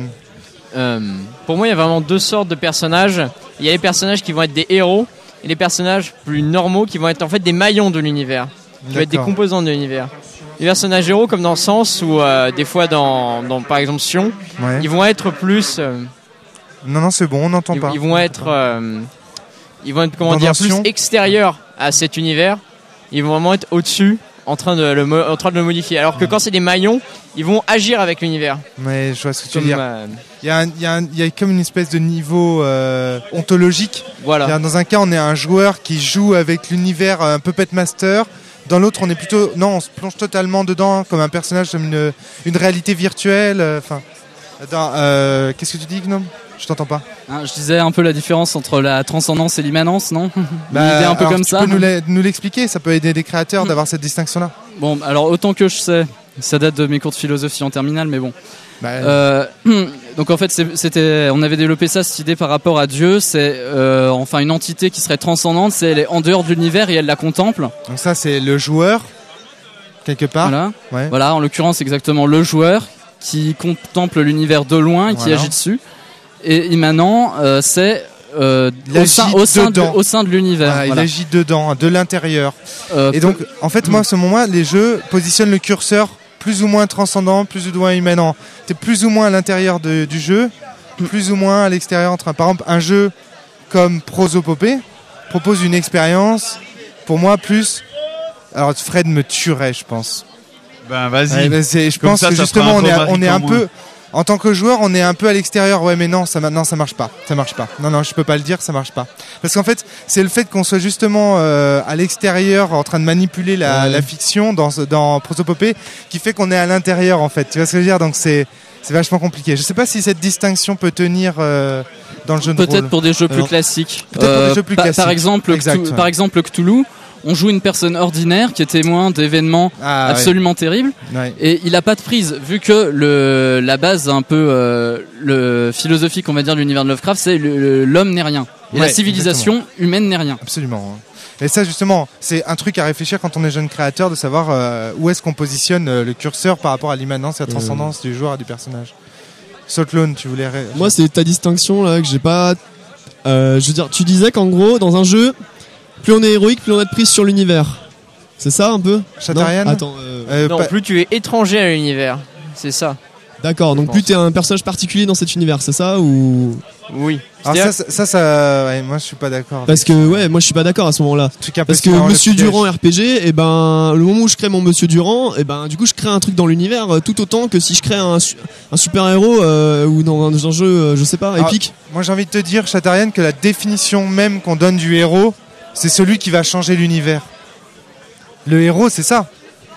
Pour moi, il y a vraiment deux sortes de personnages. Il y a les personnages qui vont être des héros et les personnages plus normaux qui vont être en fait des maillons de l'univers, qui vont être des composants de l'univers. Les personnages héros, comme dans le sens où des fois dans par exemple Sion, ils vont être plus. Non, c'est bon, on n'entend pas. Ils vont être ils vont être plus extérieurs à cet univers. Ils vont vraiment être au-dessus, en train de le modifier. Alors que quand c'est des maillons, ils vont agir avec l'univers. Mais je vois ce que tu veux dire. Il y a comme une espèce de niveau ontologique. Voilà. Dans un cas, on est un joueur qui joue avec l'univers un Puppet Master. Dans l'autre, on est plutôt on se plonge totalement dedans comme un personnage, comme une réalité virtuelle. Qu'est-ce que tu dis, Gnome ? Je t'entends pas. Je disais un peu la différence entre la transcendance et l'immanence, non ? Une idée un peu comme ça. Tu peux nous l'expliquer, ça peut aider les créateurs d'avoir cette distinction-là. Bon, alors autant que je sais, ça date de mes cours de philosophie en terminale, mais bon. Donc en fait, on avait développé cette idée par rapport à Dieu. C'est une entité qui serait transcendante. Elle est en dehors de l'univers et elle la contemple. Donc ça, c'est le joueur quelque part. Voilà. Ouais. Voilà. En l'occurrence, exactement le joueur qui contemple l'univers de loin et qui agit dessus. Et immanent, c'est au sein de l'univers. Il agit dedans, de l'intérieur. Et donc, en fait, moi, à ce moment-là, les jeux positionnent le curseur plus ou moins transcendant, plus ou moins immanent. T'es plus ou moins à l'intérieur du jeu, plus ou moins à l'extérieur. Par exemple, un jeu comme Prosopopée propose une expérience, pour moi, plus... Alors, Fred me tuerait, je pense. Ben, vas-y. Je pense que justement, on est un peu... En tant que joueur, on est un peu à l'extérieur. Ouais, mais non, ça marche pas. Ça marche pas. Non, je peux pas le dire, ça marche pas. Parce qu'en fait, c'est le fait qu'on soit justement à l'extérieur, en train de manipuler la fiction dans Prosopopée, qui fait qu'on est à l'intérieur, en fait. Tu vois ce que je veux dire ? Donc c'est vachement compliqué. Je sais pas si cette distinction peut tenir dans le jeu de rôle. Peut-être pour des jeux plus classiques. Peut-être pour des jeux plus classiques. Par exemple, Cthulhu. On joue une personne ordinaire qui est témoin d'événements absolument terribles et il a pas de prise vu que la base un peu le philosophique on va dire de l'univers de Lovecraft c'est l'homme n'est rien et la civilisation humaine n'est rien. Absolument. Et ça justement c'est un truc à réfléchir quand on est jeune créateur de savoir où est-ce qu'on positionne le curseur par rapport à l'immanence et à la transcendance du joueur et du personnage. Saltlone, tu voulais Moi c'est ta distinction là que j'ai pas je veux dire tu disais qu'en gros dans un jeu plus on est héroïque, plus on a de prise sur l'univers. C'est ça un peu ? Shatarian ? Attends, non, plus tu es étranger à l'univers. C'est ça. D'accord, donc plus tu es un personnage particulier dans cet univers, c'est ça ou... Oui. Alors ça moi je suis pas d'accord. Parce que moi je suis pas d'accord à ce moment-là. Parce que Monsieur Durand RPG, le moment où je crée mon Monsieur Durand, du coup je crée un truc dans l'univers tout autant que si je crée un super héros ou dans un jeu, je sais pas, épique. Moi j'ai envie de te dire, Shatarian, que la définition même qu'on donne du héros, c'est celui qui va changer l'univers. Le héros, c'est ça.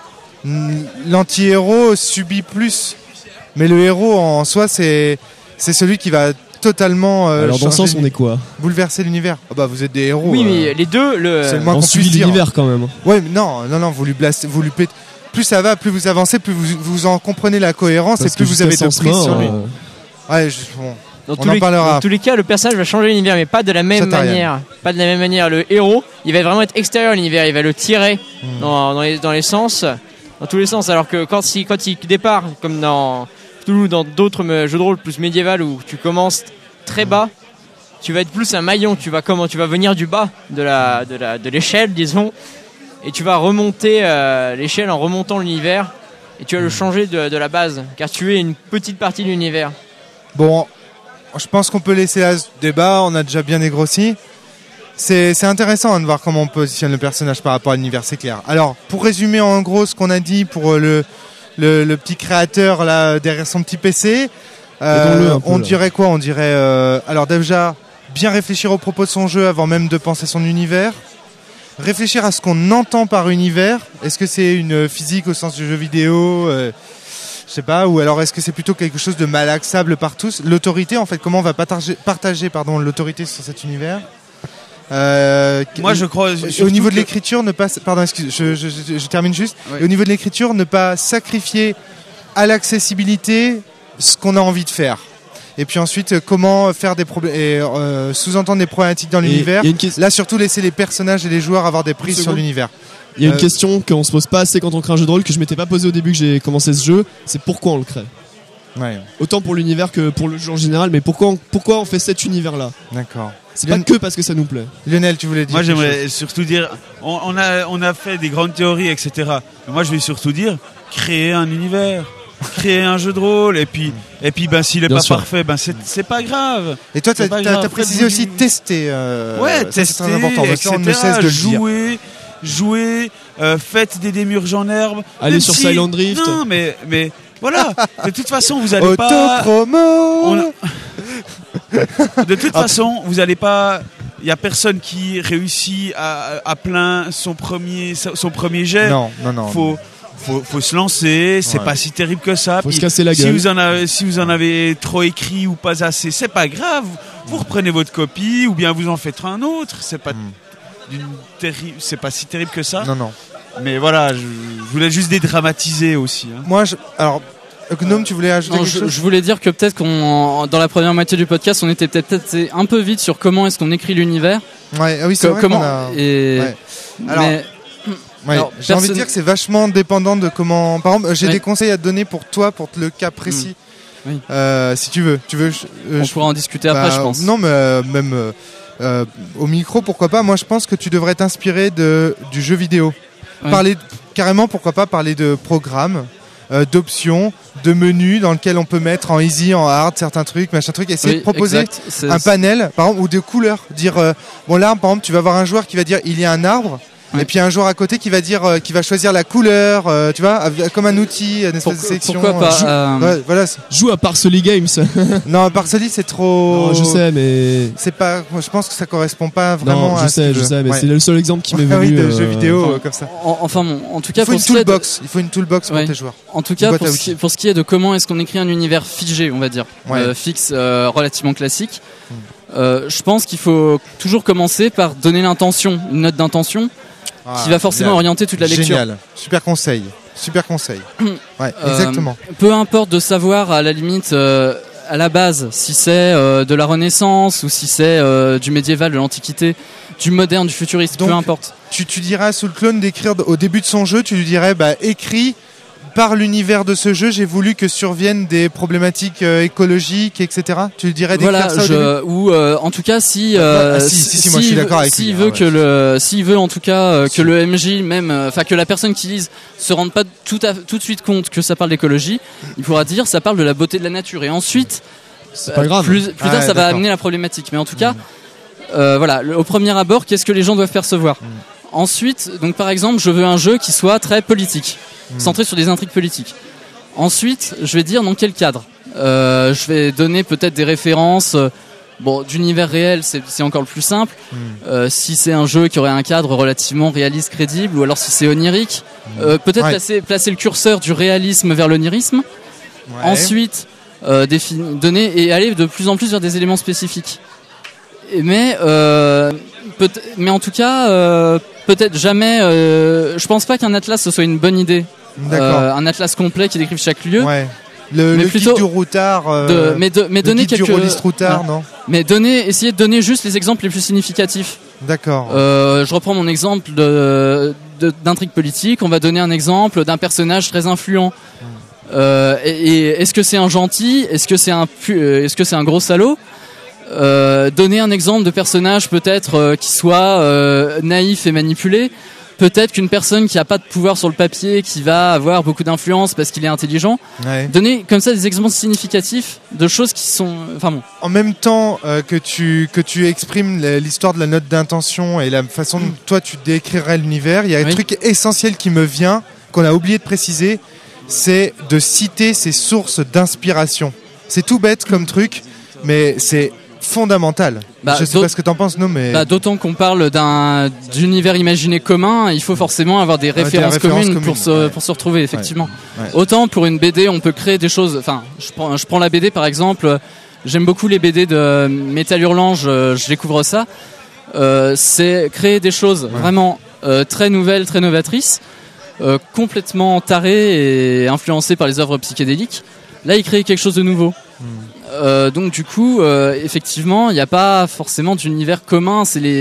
L'anti-héros subit plus. Mais le héros, en soi, c'est celui qui va totalement alors dans ce sens, on est quoi ? Bouleverser l'univers. Vous êtes des héros. Oui, mais les deux... C'est le moins qu'on puisse dire. L'univers, quand même. Ouais, mais non, vous lui pétez. Plus ça va, plus vous avancez, plus vous en comprenez la cohérence et plus vous avez de prise sur lui. Dans tous les cas, le personnage va changer l'univers, mais pas de la même manière. Pas de la même manière. Le héros, il va vraiment être extérieur à l'univers. Il va le tirer dans les sens, dans tous les sens. Alors que quand il départ, comme dans d'autres jeux de rôle plus médiéval où tu commences très bas, tu vas être plus un maillon. Tu vas venir du bas de l'échelle, disons, et tu vas remonter l'échelle en remontant l'univers, et tu vas le changer de la base, car tu es une petite partie de l'univers. Bon. Je pense qu'on peut laisser là ce débat, on a déjà bien dégrossi. C'est intéressant de voir comment on positionne le personnage par rapport à l'univers, c'est clair. Alors, pour résumer en gros ce qu'on a dit pour le petit créateur là derrière son petit PC, on dirait quoi ? On dirait alors déjà bien réfléchir au propos de son jeu avant même de penser son univers. Réfléchir à ce qu'on entend par univers. Est-ce que c'est une physique au sens du jeu vidéo je sais pas, ou alors est-ce que c'est plutôt quelque chose de malaxable par tous ? L'autorité, en fait, comment on va partager l'autorité sur cet univers ? Moi, je crois. Au niveau de l'écriture, ne pas. Pardon, excuse, je termine juste. Oui. Et au niveau de l'écriture, ne pas sacrifier à l'accessibilité ce qu'on a envie de faire. Et puis ensuite, comment faire des problèmes et sous-entendre des problématiques dans l'univers. Là, surtout, laisser les personnages et les joueurs avoir des prises sur l'univers. Il y a une question qu'on se pose pas assez quand on crée un jeu de rôle que je m'étais pas posé au début que j'ai commencé ce jeu, c'est pourquoi on le crée. Ouais. Autant pour l'univers que pour le jeu en général, mais pourquoi on fait cet univers-là ? D'accord. C'est pas que parce que ça nous plaît. Lionel, tu voulais dire ? Moi, j'aimerais surtout dire, on a fait des grandes théories, etc. Mais moi, je vais surtout dire, créer un univers. créer un jeu de rôle, et puis ben s'il est pas parfait, ben c'est pas grave. Et toi t'as précisé aussi tester. Tester, c'est très important. Etc. On ne cesse de jouer, faites des démiurges en herbe. Allez sur Silent Drift. Non, mais voilà. De toute façon, vous allez Autopromo. De toute façon, vous allez pas. Il y a personne qui réussit à plein son premier jet. Non. Faut se lancer, c'est pas si terrible que ça. Faut se casser la gueule. Si vous en avez trop écrit ou pas assez, c'est pas grave. Vous reprenez votre copie ou bien vous en faites un autre. C'est pas c'est pas si terrible que ça. Non. Mais voilà, je voulais juste dédramatiser aussi. Hein. Moi, alors. Gnome, tu voulais ajouter quelque chose ? Je voulais dire que peut-être dans la première moitié du podcast, on était peut-être un peu vite sur comment est-ce qu'on écrit l'univers. Ouais, oui, c'est vrai comment. Ouais. Alors, j'ai envie de dire que c'est vachement dépendant de comment. Par exemple, j'ai des conseils à te donner pour toi, pour le cas précis. Oui. Si tu veux. On pourra en discuter après, je pense. Non, mais même au micro, pourquoi pas. Moi, je pense que tu devrais t'inspirer du jeu vidéo. Oui. Carrément, pourquoi pas parler de programmes. D'options, de menus dans lesquels on peut mettre en easy, en hard, certains trucs, machin truc, essayer de proposer un panel, par exemple, ou de couleurs. Dire, bon là, par exemple, tu vas avoir un joueur qui va dire, il y a un arbre, et puis un joueur à côté qui va dire, qui va choisir la couleur, tu vois, comme un outil, une espèce de sélection. Pourquoi pas voilà. Joue à Parsley Games. Non, Parsley c'est trop. Non, je sais, mais c'est pas. Je pense que ça correspond pas vraiment. Non, je sais, mais c'est le seul exemple qui m'est venu. De jeux vidéo comme ça. Enfin bon, en tout cas, il faut une toolbox pour tes joueurs. En tout cas, pour ce qui est de comment est-ce qu'on écrit un univers figé, on va dire, fixe, relativement classique. Je pense qu'il faut toujours commencer par donner l'intention, une note d'intention. Qui va forcément orienter toute la lecture. Génial, super conseil. Ouais, exactement. Peu importe de savoir à la limite à la base si c'est de la Renaissance ou si c'est du médiéval, de l'Antiquité, du moderne, du futuriste, peu importe. Tu diras à Soul Clone d'écrire au début de son jeu, tu lui dirais écris par l'univers de ce jeu, j'ai voulu que surviennent des problématiques écologiques, etc. Tu lui dirais d'écrire ça au début ou en tout cas si moi je suis d'accord avec lui. S'il veut en tout cas que le MJ même que la personne qui lise se rende pas tout de suite compte que ça parle d'écologie, il pourra dire ça parle de la beauté de la nature et ensuite c'est pas grave. Plus tard ça va amener la problématique, mais en tout cas voilà, au premier abord, qu'est-ce que les gens doivent percevoir. Ensuite, donc par exemple, je veux un jeu qui soit très politique, centré sur des intrigues politiques. Ensuite, je vais dire dans quel cadre. Je vais donner peut-être des références. D'univers réel, c'est encore le plus simple. Si c'est un jeu qui aurait un cadre relativement réaliste, crédible, ou alors si c'est onirique, peut-être placer le curseur du réalisme vers l'onirisme. Ouais. Ensuite, donner et aller de plus en plus vers des éléments spécifiques. Mais en tout cas, peut-être jamais. Je pense pas qu'un atlas ce soit une bonne idée. Un atlas complet qui décrive chaque lieu. Ouais. Le guide du routard. Mais donner quelques. Du rôliste routard, non. Mais essayer de donner juste les exemples les plus significatifs. D'accord. Je reprends mon exemple d'intrigue politique. On va donner un exemple d'un personnage très influent. Et est-ce que c'est un gentil ? Est-ce que c'est un gros salaud ? Donner un exemple de personnage peut-être qui soit naïf et manipulé. Peut-être qu'une personne qui n'a pas de pouvoir sur le papier, qui va avoir beaucoup d'influence parce qu'il est intelligent. Ouais. Donner comme ça des exemples significatifs de choses qui sont... Enfin bon. En même temps que tu exprimes l'histoire de la note d'intention et la façon dont toi tu décrirais l'univers, il y a un truc essentiel qui me vient, qu'on a oublié de préciser, c'est de citer ses sources d'inspiration. C'est tout bête comme truc, mais c'est fondamental. Je sais pas ce que t'en penses, non, mais d'autant qu'on parle d'univers imaginé commun, il faut forcément avoir des références communes pour se retrouver, effectivement. Ouais. Autant pour une BD, on peut créer des choses. Enfin, je prends la BD par exemple. J'aime beaucoup les BD de Métal Hurlant. Je découvre ça. C'est créer des choses vraiment très nouvelles, très novatrices, complètement tarées et influencées par les œuvres psychédéliques. Là, il crée quelque chose de nouveau. Donc du coup, effectivement, il n'y a pas forcément d'univers commun.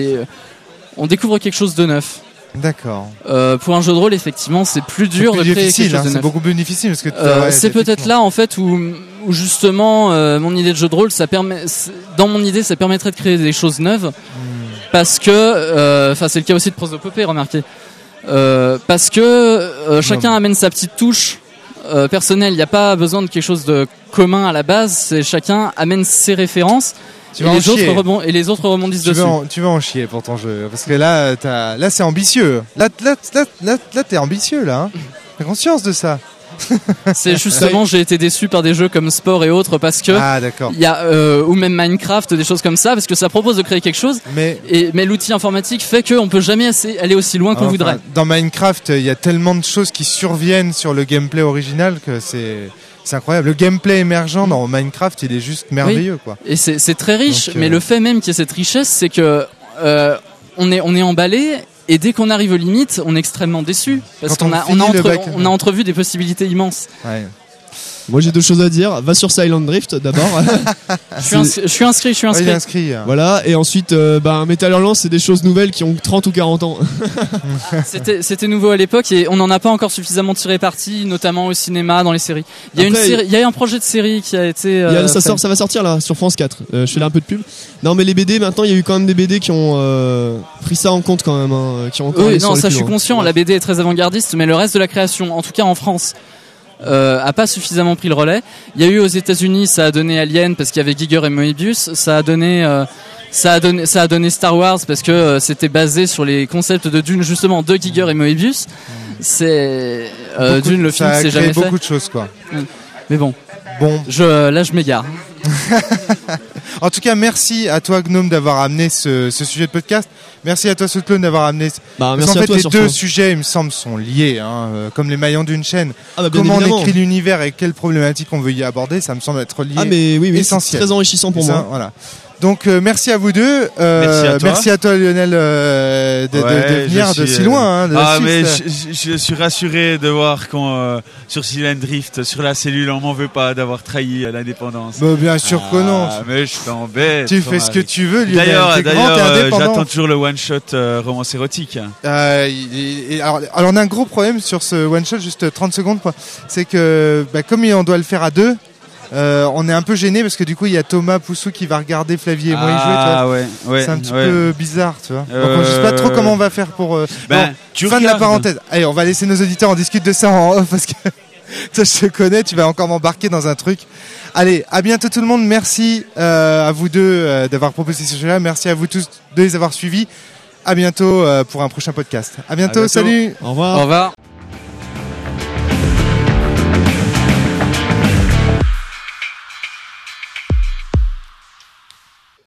On découvre quelque chose de neuf. D'accord. Pour un jeu de rôle, effectivement, c'est plus dur de créer quelque chose de neuf. C'est beaucoup plus difficile parce que c'est peut-être là en fait où justement mon idée de jeu de rôle, ça permettrait de créer des choses neuves parce que, c'est le cas aussi de prosopopée, remarquez, parce que chacun amène sa petite touche. personnel. Il n'y a pas besoin de quelque chose de commun à la base. C'est chacun amène ses références. Et les autres rebondissent dessus. Tu vas en chier pour ton jeu. Parce que là, là c'est ambitieux. Là, t'es ambitieux, là. Hein. T'as conscience de ça. C'est justement, j'ai été déçu par des jeux comme Sport et autres parce que il y a ou même Minecraft, des choses comme ça, parce que ça propose de créer quelque chose. Mais l'outil informatique fait qu'on peut jamais aller aussi loin qu'on voudrait. Dans Minecraft, il y a tellement de choses qui surviennent sur le gameplay original que c'est incroyable. Le gameplay émergent dans Minecraft, il est juste merveilleux, quoi. Et c'est très riche. Donc, mais le fait même qu'il y ait cette richesse, c'est que on est emballé. Et dès qu'on arrive aux limites, on est extrêmement déçu parce qu'on a entrevu des possibilités immenses. Ouais. Moi j'ai 2 choses à dire. Va sur Silent Drift d'abord. Je suis inscrit. Voilà, et ensuite Metal Hurlant, c'est des choses nouvelles qui ont 30 ou 40 ans. C'était nouveau à l'époque et on n'en a pas encore suffisamment tiré parti, notamment au cinéma, dans les séries. Il y a un projet de série qui a été ça va sortir là sur France 4. Je fais là un peu de pub. Non mais les BD maintenant, il y a eu quand même des BD qui ont pris ça en compte quand même, hein, qui ont je suis conscient, la BD est très avant-gardiste, mais le reste de la création, en tout cas en France, a pas suffisamment pris le relais. Il y a eu aux États-Unis, ça a donné Alien parce qu'il y avait Giger et Moebius, ça a donné Star Wars parce que c'était basé sur les concepts de Dune, justement, de Giger et Moebius. C'est Dune, le film, c'est jamais fait. Beaucoup de choses, quoi. Mais bon. Là je m'égare. En tout cas, merci à toi Gnome d'avoir amené ce sujet de podcast. Merci à toi Soulclone d'avoir amené. Merci en fait, à toi, les deux sujets, il me semble, sont liés, hein, comme les maillons d'une chaîne. Comment on écrit l'univers et quelles problématiques on veut y aborder, ça me semble être lié. Essentiel. C'est très enrichissant pour moi. Voilà. Donc merci à vous deux. Merci à toi Lionel de venir de si loin. Mais je suis rassuré de voir qu'on sur Silent Drift, sur la cellule, on m'en veut pas d'avoir trahi l'indépendance. Bien sûr que non. Mais je t'embête. Tu fais ce que tu veux, Lionel. D'ailleurs, j'attends toujours le one shot romance érotique. Alors on a un gros problème sur ce one shot, juste 30 secondes. C'est que comme on doit le faire à 2. On est un peu gêné parce que du coup il y a Thomas Poussou qui va regarder Flavie et moi y jouer, tu vois. C'est un petit peu bizarre, tu vois. Donc je sais pas trop comment on va faire pour fin de la parenthèse. Allez, on va laisser nos auditeurs en discuter de ça en off parce que toi je te connais, tu vas encore m'embarquer dans un truc. Allez, à bientôt tout le monde. Merci à vous deux d'avoir proposé ce sujet-là. Merci à vous tous de les avoir suivis. À bientôt pour un prochain podcast. À bientôt. Salut. Au revoir. Au revoir.